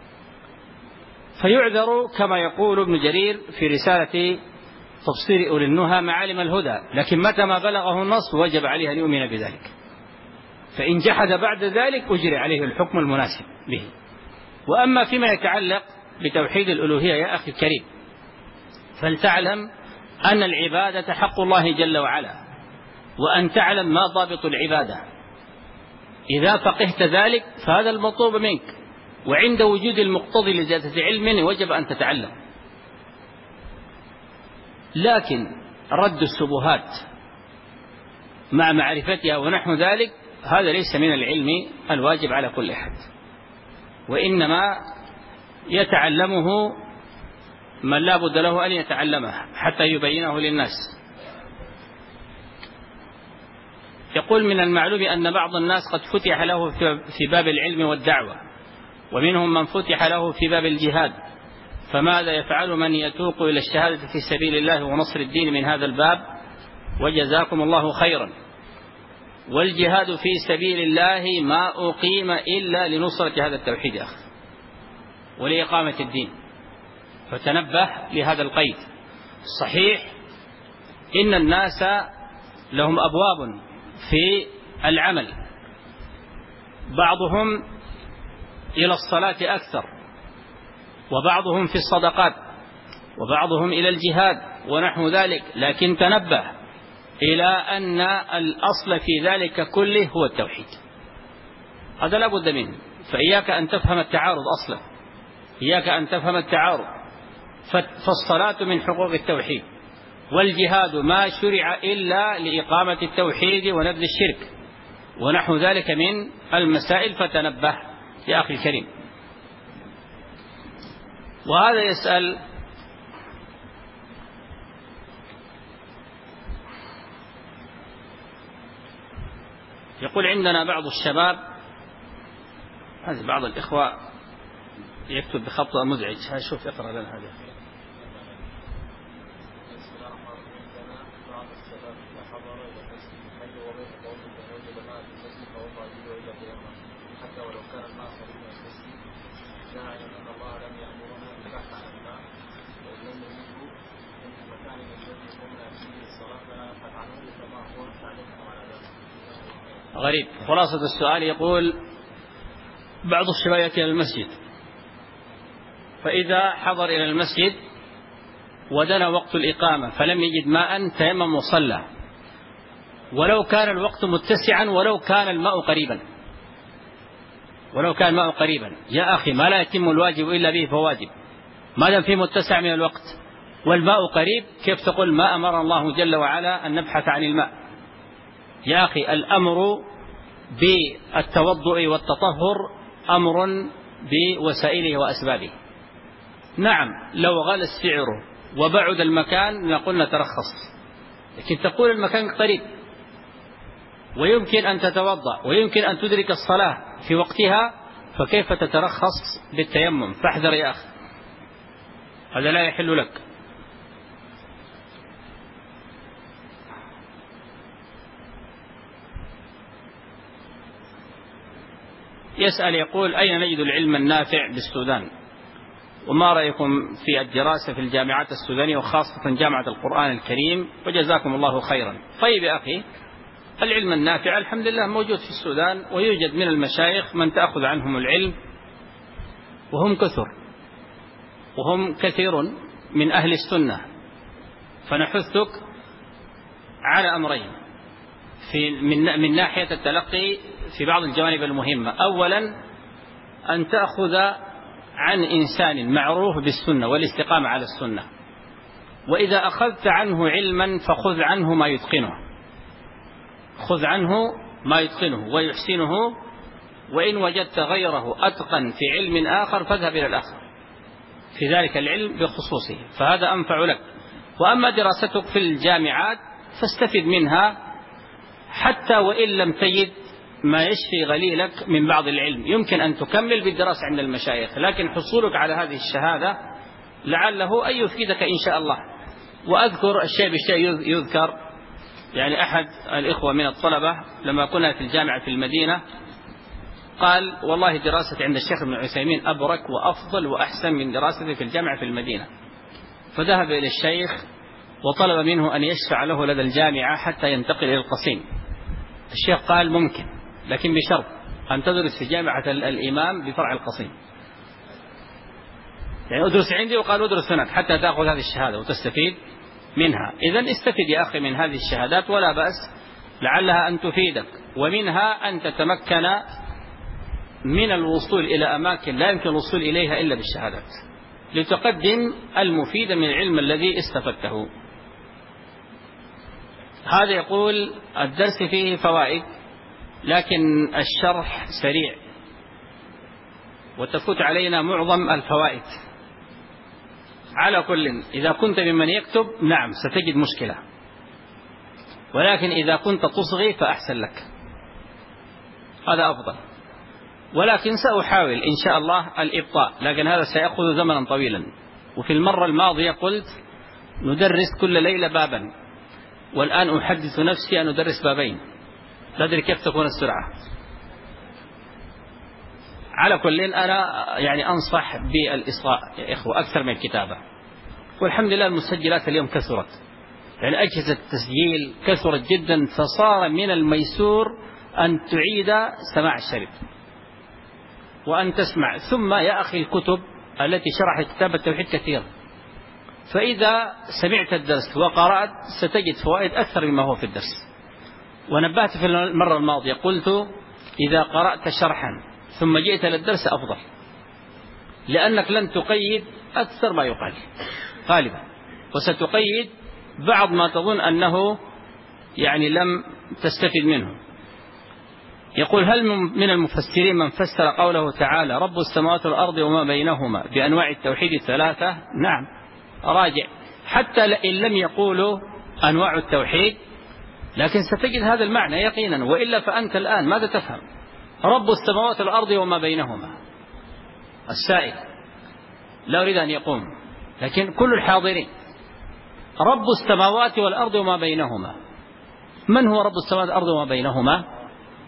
فيعذر، كما يقول ابن جرير في رسالة تفسير أولي النهى معالم الهدى، لكن متى ما بلغه النص وجب عليه أن يؤمن بذلك، فإن جحد بعد ذلك أجري عليه الحكم المناسب به. وأما فيما يتعلق بتوحيد الألوهية يا أخي الكريم، فلتعلم أن العبادة حق الله جل وعلا، وأن تعلم ما ضابط العبادة. إذا فقهت ذلك فهذا المطلوب منك، وعند وجود المقتضي لزيادة علم وجب أن تتعلم. لكن رد الشبهات مع معرفتها ونحو ذلك هذا ليس من العلم الواجب على كل أحد، وإنما يتعلمه من لا بد له أن يتعلمه حتى يبينه للناس. يقول من المعلوم أن بعض الناس قد فتح له في باب العلم والدعوة، ومنهم من فتح له في باب الجهاد، فماذا يفعل من يتوق إلى الشهادة في سبيل الله ونصر الدين من هذا الباب؟ وجزاكم الله خيرا. والجهاد في سبيل الله ما أقيم إلا لنصرة هذا التوحيد يا أخي ولإقامة الدين، فتنبه لهذا القيد. صحيح إن الناس لهم أبواب في العمل، بعضهم إلى الصلاة أكثر، وبعضهم في الصدقات، وبعضهم إلى الجهاد ونحو ذلك، لكن تنبه إلى أن الأصل في ذلك كله هو التوحيد، هذا لا بد منه. فإياك أن تفهم التعارض أصلا، إياك أن تفهم التعارض. فالصلاة من حقوق التوحيد، والجهاد ما شرع إلا لإقامة التوحيد ونبذ الشرك ونحو ذلك من المسائل، فتنبه يا أخي الكريم. وهذا يسأل يقول عندنا بعض الشباب، هذا بعض الإخوة يكتب بخط مزعج، شوف اقرأ لنا هذا. غريب. خلاصة السؤال يقول بعض الشباب يأتي إلى المسجد، فإذا حضر إلى المسجد ودنا وقت الإقامة فلم يجد ماء تيمم وصلى، ولو كان الوقت متسعا ولو كان الماء قريبا، ولو كان الماء قريبا يا أخي ما لا يتم الواجب إلا به فواجب، ما دام في متسع من الوقت والماء قريب، كيف تقول ما أمر الله جل وعلا أن نبحث عن الماء؟ يا أخي الأمر بالتوضؤ والتطهر أمر بوسائله وأسبابه. نعم لو غلى السعر وبعد المكان نقول نترخص، لكن تقول المكان قريب ويمكن أن تتوضأ ويمكن أن تدرك الصلاة في وقتها، فكيف تترخص بالتيمم؟ فاحذر يا أخي، هذا لا يحل لك. يسأل يقول أين نجد العلم النافع بالسودان، وما رأيكم في الدراسة في الجامعات السودانية وخاصة جامعة القرآن الكريم، وجزاكم الله خيرا. طيب يا أخي العلم النافع الحمد لله موجود في السودان، ويوجد من المشايخ من تأخذ عنهم العلم وهم كثر، وهم كثير من أهل السنة، فنحثك على أمرين في من, من ناحية التلقي في بعض الجوانب المهمة. أولا أن تأخذ عن إنسان معروف بالسنة والاستقامة على السنة، وإذا أخذت عنه علما فخذ عنه ما يتقنه، خذ عنه ما يتقنه ويحسنه، وإن وجدت غيره أتقن في علم آخر فاذهب إلى الآخر في ذلك العلم بخصوصه، فهذا أنفع لك. وأما دراستك في الجامعات فاستفد منها، حتى وإن لم تجد ما يشفي غليلك من بعض العلم يمكن أن تكمل بالدراسة عند المشايخ، لكن حصولك على هذه الشهادة لعله أن يفيدك إن شاء الله. وأذكر الشيء بالشيء يذكر، يعني أحد الإخوة من الطلبة لما كنا في الجامعة في المدينة قال والله دراسة عند الشيخ ابن عثيمين أبرك وأفضل وأحسن من دراستي في الجامعة في المدينة. فذهب إلى الشيخ وطلب منه أن يشفع له لدى الجامعة حتى ينتقل إلى القصيم. الشيخ قال ممكن، لكن بشرط أن تدرس في جامعة الإمام بفرع القصيم، يعني أدرس عندي وقال أدرس هناك حتى تأخذ هذه الشهادة وتستفيد منها. إذن استفد يا أخي من هذه الشهادات ولا بأس، لعلها أن تفيدك، ومنها أن تتمكن من الوصول إلى أماكن لا يمكن الوصول إليها إلا بالشهادات، لتقدم المفيد من العلم الذي استفدته. هذا يقول الدرس فيه فوائد لكن الشرح سريع وتفوت علينا معظم الفوائد. على كل، إذا كنت ممن يكتب نعم ستجد مشكلة، ولكن إذا كنت تصغي فأحسن لك، هذا أفضل. ولكن سأحاول إن شاء الله الإبطاء، لكن هذا سيأخذ زمنا طويلا. وفي المرة الماضية قلت ندرس كل ليلة بابا، والآن أحدث نفسي أن أدرس بابين، لا أدري كيف تكون السرعة. على كل أنا يعني أنصح بالإصغاء يا إخوة أكثر من الكتابة. والحمد لله المسجلات اليوم كثرت، يعني أجهزة التسجيل كثرت جدا، فصار من الميسور أن تعيد سماع الشريط وأن تسمع. ثم يا أخي الكتب التي شرحت كتاب التوحيد كثيرة، فإذا سمعت الدرس وقرأت ستجد فوائد أكثر مما هو في الدرس. ونبهت في المرة الماضية قلت إذا قرأت شرحا ثم جئت للدرس أفضل، لأنك لن تقيد أكثر ما يقال غالبا، وستقيد بعض ما تظن أنه يعني لم تستفد منه. يقول هل من المفسرين من فسر قوله تعالى رب السماوات والأرض وما بينهما بأنواع التوحيد الثلاثة؟ نعم، راجع حتى إن لم يقولوا أنواع التوحيد، لكن ستجد هذا المعنى يقينا، وإلا فأنت الآن ماذا تفهم؟ رب السماوات والأرض وما بينهما، السائل لا أريد أن يقوم، لكن كل الحاضرين رب السماوات والأرض وما بينهما، من هو رب السماوات والأرض وما بينهما؟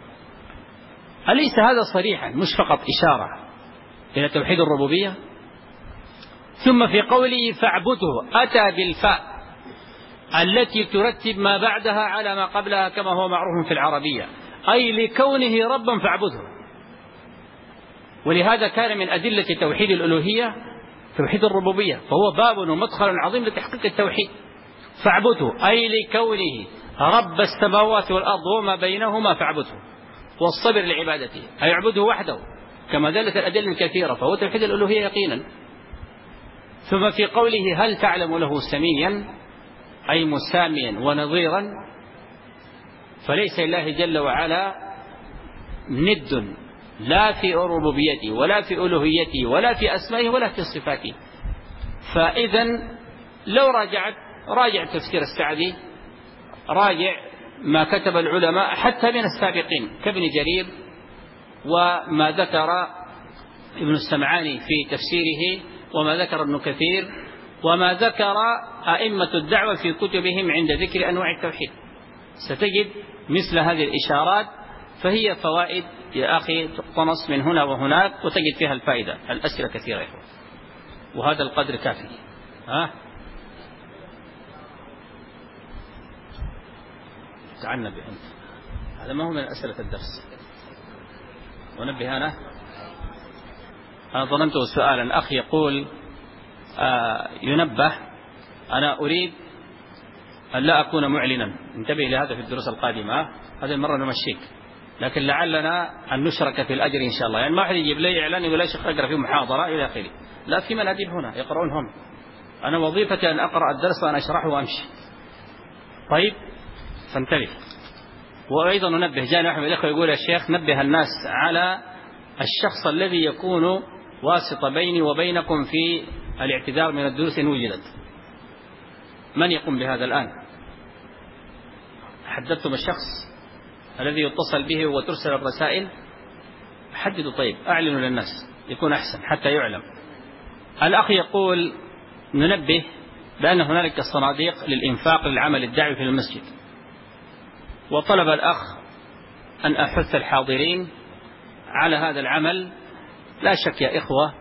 أليس هذا صريحا مش فقط إشارة إلى توحيد الربوبية؟ ثم في قوله فاعبده أتى بالفاء التي ترتب ما بعدها على ما قبلها كما هو معروف في العربية، أي لكونه ربا فاعبده. ولهذا كان من أدلة توحيد الألوهية توحيد الربوبية، فهو باب ومدخل عظيم لتحقيق التوحيد. فاعبده أي لكونه رب السماوات والأرض وما بينهما فاعبده، والصبر لعبادته أي اعبده وحده كما دلت الأدلة الكثيرة، فهو توحيد الألوهية يقينا. ثم في قوله هل تعلم له سميا أي مساميا ونظيرا، فليس الله جل وعلا ند لا في ربوبيته ولا في ألوهيته ولا في أسمائه ولا في صفاته. فإذا لو راجعت راجع تفسير السعدي، راجع ما كتب العلماء حتى من السابقين كابن جرير، وما ذكر ابن السمعاني في تفسيره، وما ذكر ابن كثير، وما ذكر أئمة الدعوة في كتبهم عند ذكر أنواع التوحيد، ستجد مثل هذه الإشارات، فهي فوائد يا أخي تقتنص من هنا وهناك وتجد فيها الفائدة. الأسئلة كثيرة يا إخوة، وهذا القدر كافي. ها تعنى بأنت، هذا ما هو من أسئلة الدرس. ونبه أنا أنا ظننته سؤالا. أخي يقول آه ينبه، أنا أريد أن لا أكون معلنا، انتبه لهذا في الدروس القادمة، هذه المرة نمشيك، لكن لعلنا أن نشرك في الأجر إن شاء الله. يعني ما أحد يجيب لي إعلان يقول لا شيخ أقرأ في محاضرة إلى آخره، لا، في مناديب هنا يقرؤون هم، أنا وظيفتي أن أقرأ الدرس وأنا أشرحه وأمشي. طيب فانتبه. وأيضا ننبه، جاءنا أحد الأخوة يقول يا شيخ نبه الناس على الشخص الذي يكون واسطة بيني وبينكم في الاعتذار من الدروس إن وجدت. من يقوم بهذا الآن؟ حددتم الشخص الذي يتصل به وترسل الرسائل؟ حددوا. طيب أعلنوا للناس يكون أحسن حتى يعلم. الأخ يقول ننبه بأن هنالك صناديق للإنفاق للعمل الدعوي في المسجد، وطلب الأخ أن أحث الحاضرين على هذا العمل. لا شك يا إخوة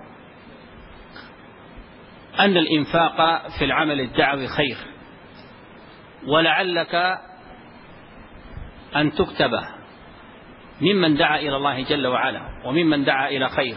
أن الإنفاق في العمل الدعوي خير، ولعلك أن تكتب ممن دعا إلى الله جل وعلا وممن دعا إلى خير،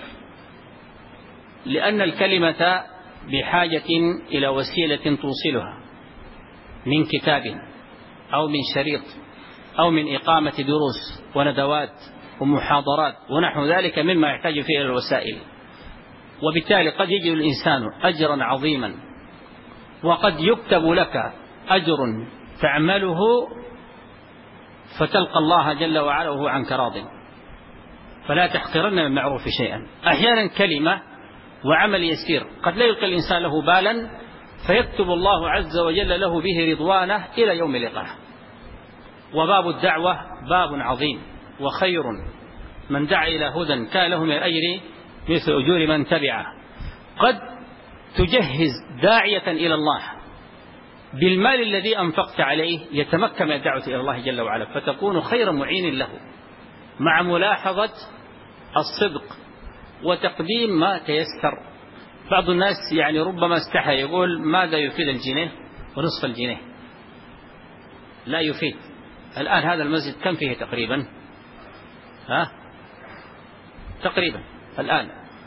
لأن الكلمة بحاجة إلى وسيلة توصلها من كتاب أو من شريط أو من إقامة دروس وندوات ومحاضرات ونحو ذلك مما يحتاج فيه إلى الوسائل. وبالتالي قد يجد الإنسان أجرا عظيما، وقد يكتب لك أجر تعمله فتلقى الله جل وعلا وهو عنك راض. فلا تحقرن من المعروف شيئا. أحيانا كلمة وعمل يسير قد لا يلقي الإنسان له بالا، فيكتب الله عز وجل له به رضوانه إلى يوم لقاه. وباب الدعوة باب عظيم وخير، من دعا إلى هدى كان له من الأجر مثل أجور من تبعه. قد تجهز داعية إلى الله بالمال الذي أنفقت عليه يتمكن من الدعوة إلى الله جل وعلا، فتكون خير معين له، مع ملاحظة الصدق وتقديم ما تيسر. بعض الناس يعني ربما استحى يقول ماذا يفيد الجنيه ونصف الجنيه؟ لا يفيد. الآن هذا المسجد كم فيه تقريبا؟ ها تقريبا الآن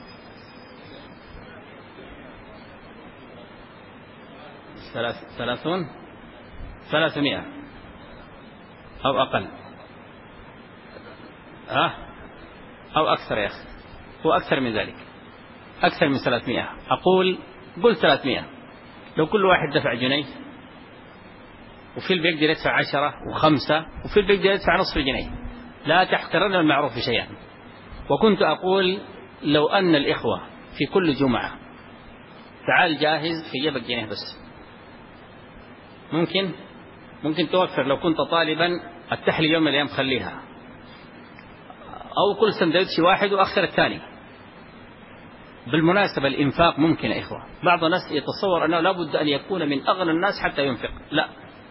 ثلاث ثلاثون ثلاثمائة أو أقل، ها أو أكثر يا أخي، هو أكثر من ذلك، أكثر من ثلاثمائة. أقول قل ثلاثمائة. لو كل واحد دفع جنيه، وفي اللي بيقدر يدفع عشرة وخمسة، وفي اللي بيقدر يدفع نصف جنيه، لا تحقرن المعروف شيئا. وكنت أقول لو أن الإخوة في كل جمعة تعال جاهز في جيبك جنيه بس، ممكن ممكن توفر. لو كنت طالبا التحلي يوم من الأيام خليها، أو كل سندوتش واحد وأخسر الثاني. بالمناسبة الإنفاق ممكن يا إخوة. بعض الناس يتصور أنه لابد أن يكون من أغنى الناس حتى ينفق، لا،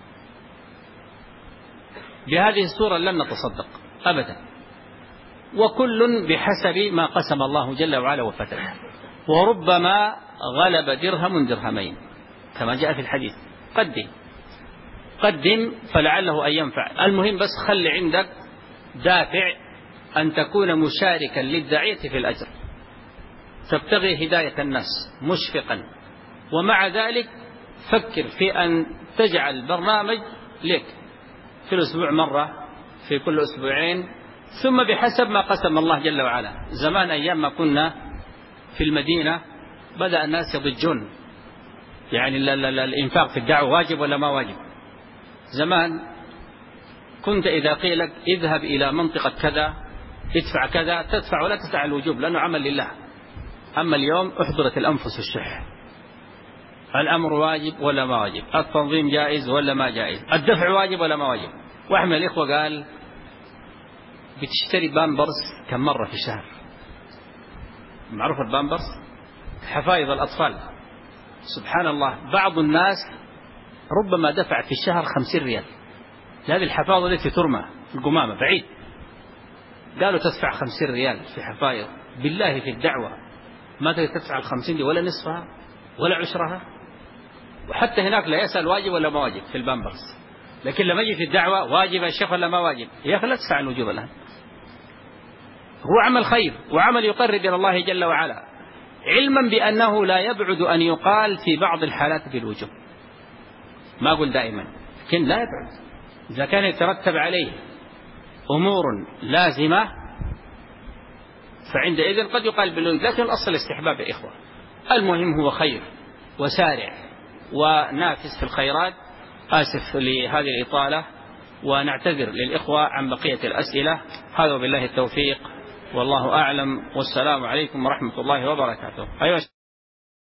بهذه الصورة لن نتصدق أبدا. وكل بحسب ما قسم الله جل وعلا وفتح. وربما غلب درهم درهمين كما جاء في الحديث. قدم قدم فلعله أن ينفع. المهم بس خلي عندك دافع أن تكون مشاركا للداعية في الأجر، تبتغي هداية الناس مشفقا، ومع ذلك فكر في أن تجعل برنامج لك في الأسبوع مرة، في كل أسبوعين، ثم بحسب ما قسم الله جل وعلا. زمان أيام ما كنا في المدينة بدأ الناس يضجون، يعني لا لا لا الإنفاق في الدعوة واجب ولا ما واجب. زمان كنت إذا قيل لك اذهب إلى منطقة كذا ادفع كذا تدفع ولا تسعى الوجوب لأنه عمل لله. أما اليوم احضرت الأنفس الشح، الأمر واجب ولا ما واجب، التنظيم جائز ولا ما جائز، الدفع واجب ولا ما واجب. واحد من الإخوة قال بتشتري بامبرز كم مرة في الشهر؟ معروف البامبرز حفايض الأطفال. سبحان الله، بعض الناس ربما دفع في الشهر خمسين ريال لهذه الحفاظة التي ترمى في القمامة بعيد. قالوا تدفع خمسين ريال في حفايض؟ بالله في الدعوة ما تدفع الخمسين دي ولا نصفها ولا عشرها. وحتى هناك لا يسأل واجب ولا ما واجب في البامبرز، لكن لما يجي في الدعوة واجب الشيخ ولا ما واجب، يا أخي لا تدفع الوجوب الآن. هو عمل خير وعمل يقرب إلى الله جل وعلا، علما بأنه لا يبعد أن يقال في بعض الحالات بالوجوب. ما أقول دائما، لكن لا يبعد إذا كان يترتب عليه أمور لازمة فعندئذ قد يقال بالوجوب، لكن الأصل استحباب يا إخوة. المهم هو خير وسارع ونافس في الخيرات. آسف لهذه الإطالة ونعتذر للإخوة عن بقية الأسئلة. هذا وبالله التوفيق والله أعلم، والسلام عليكم ورحمة الله وبركاته. أيوة.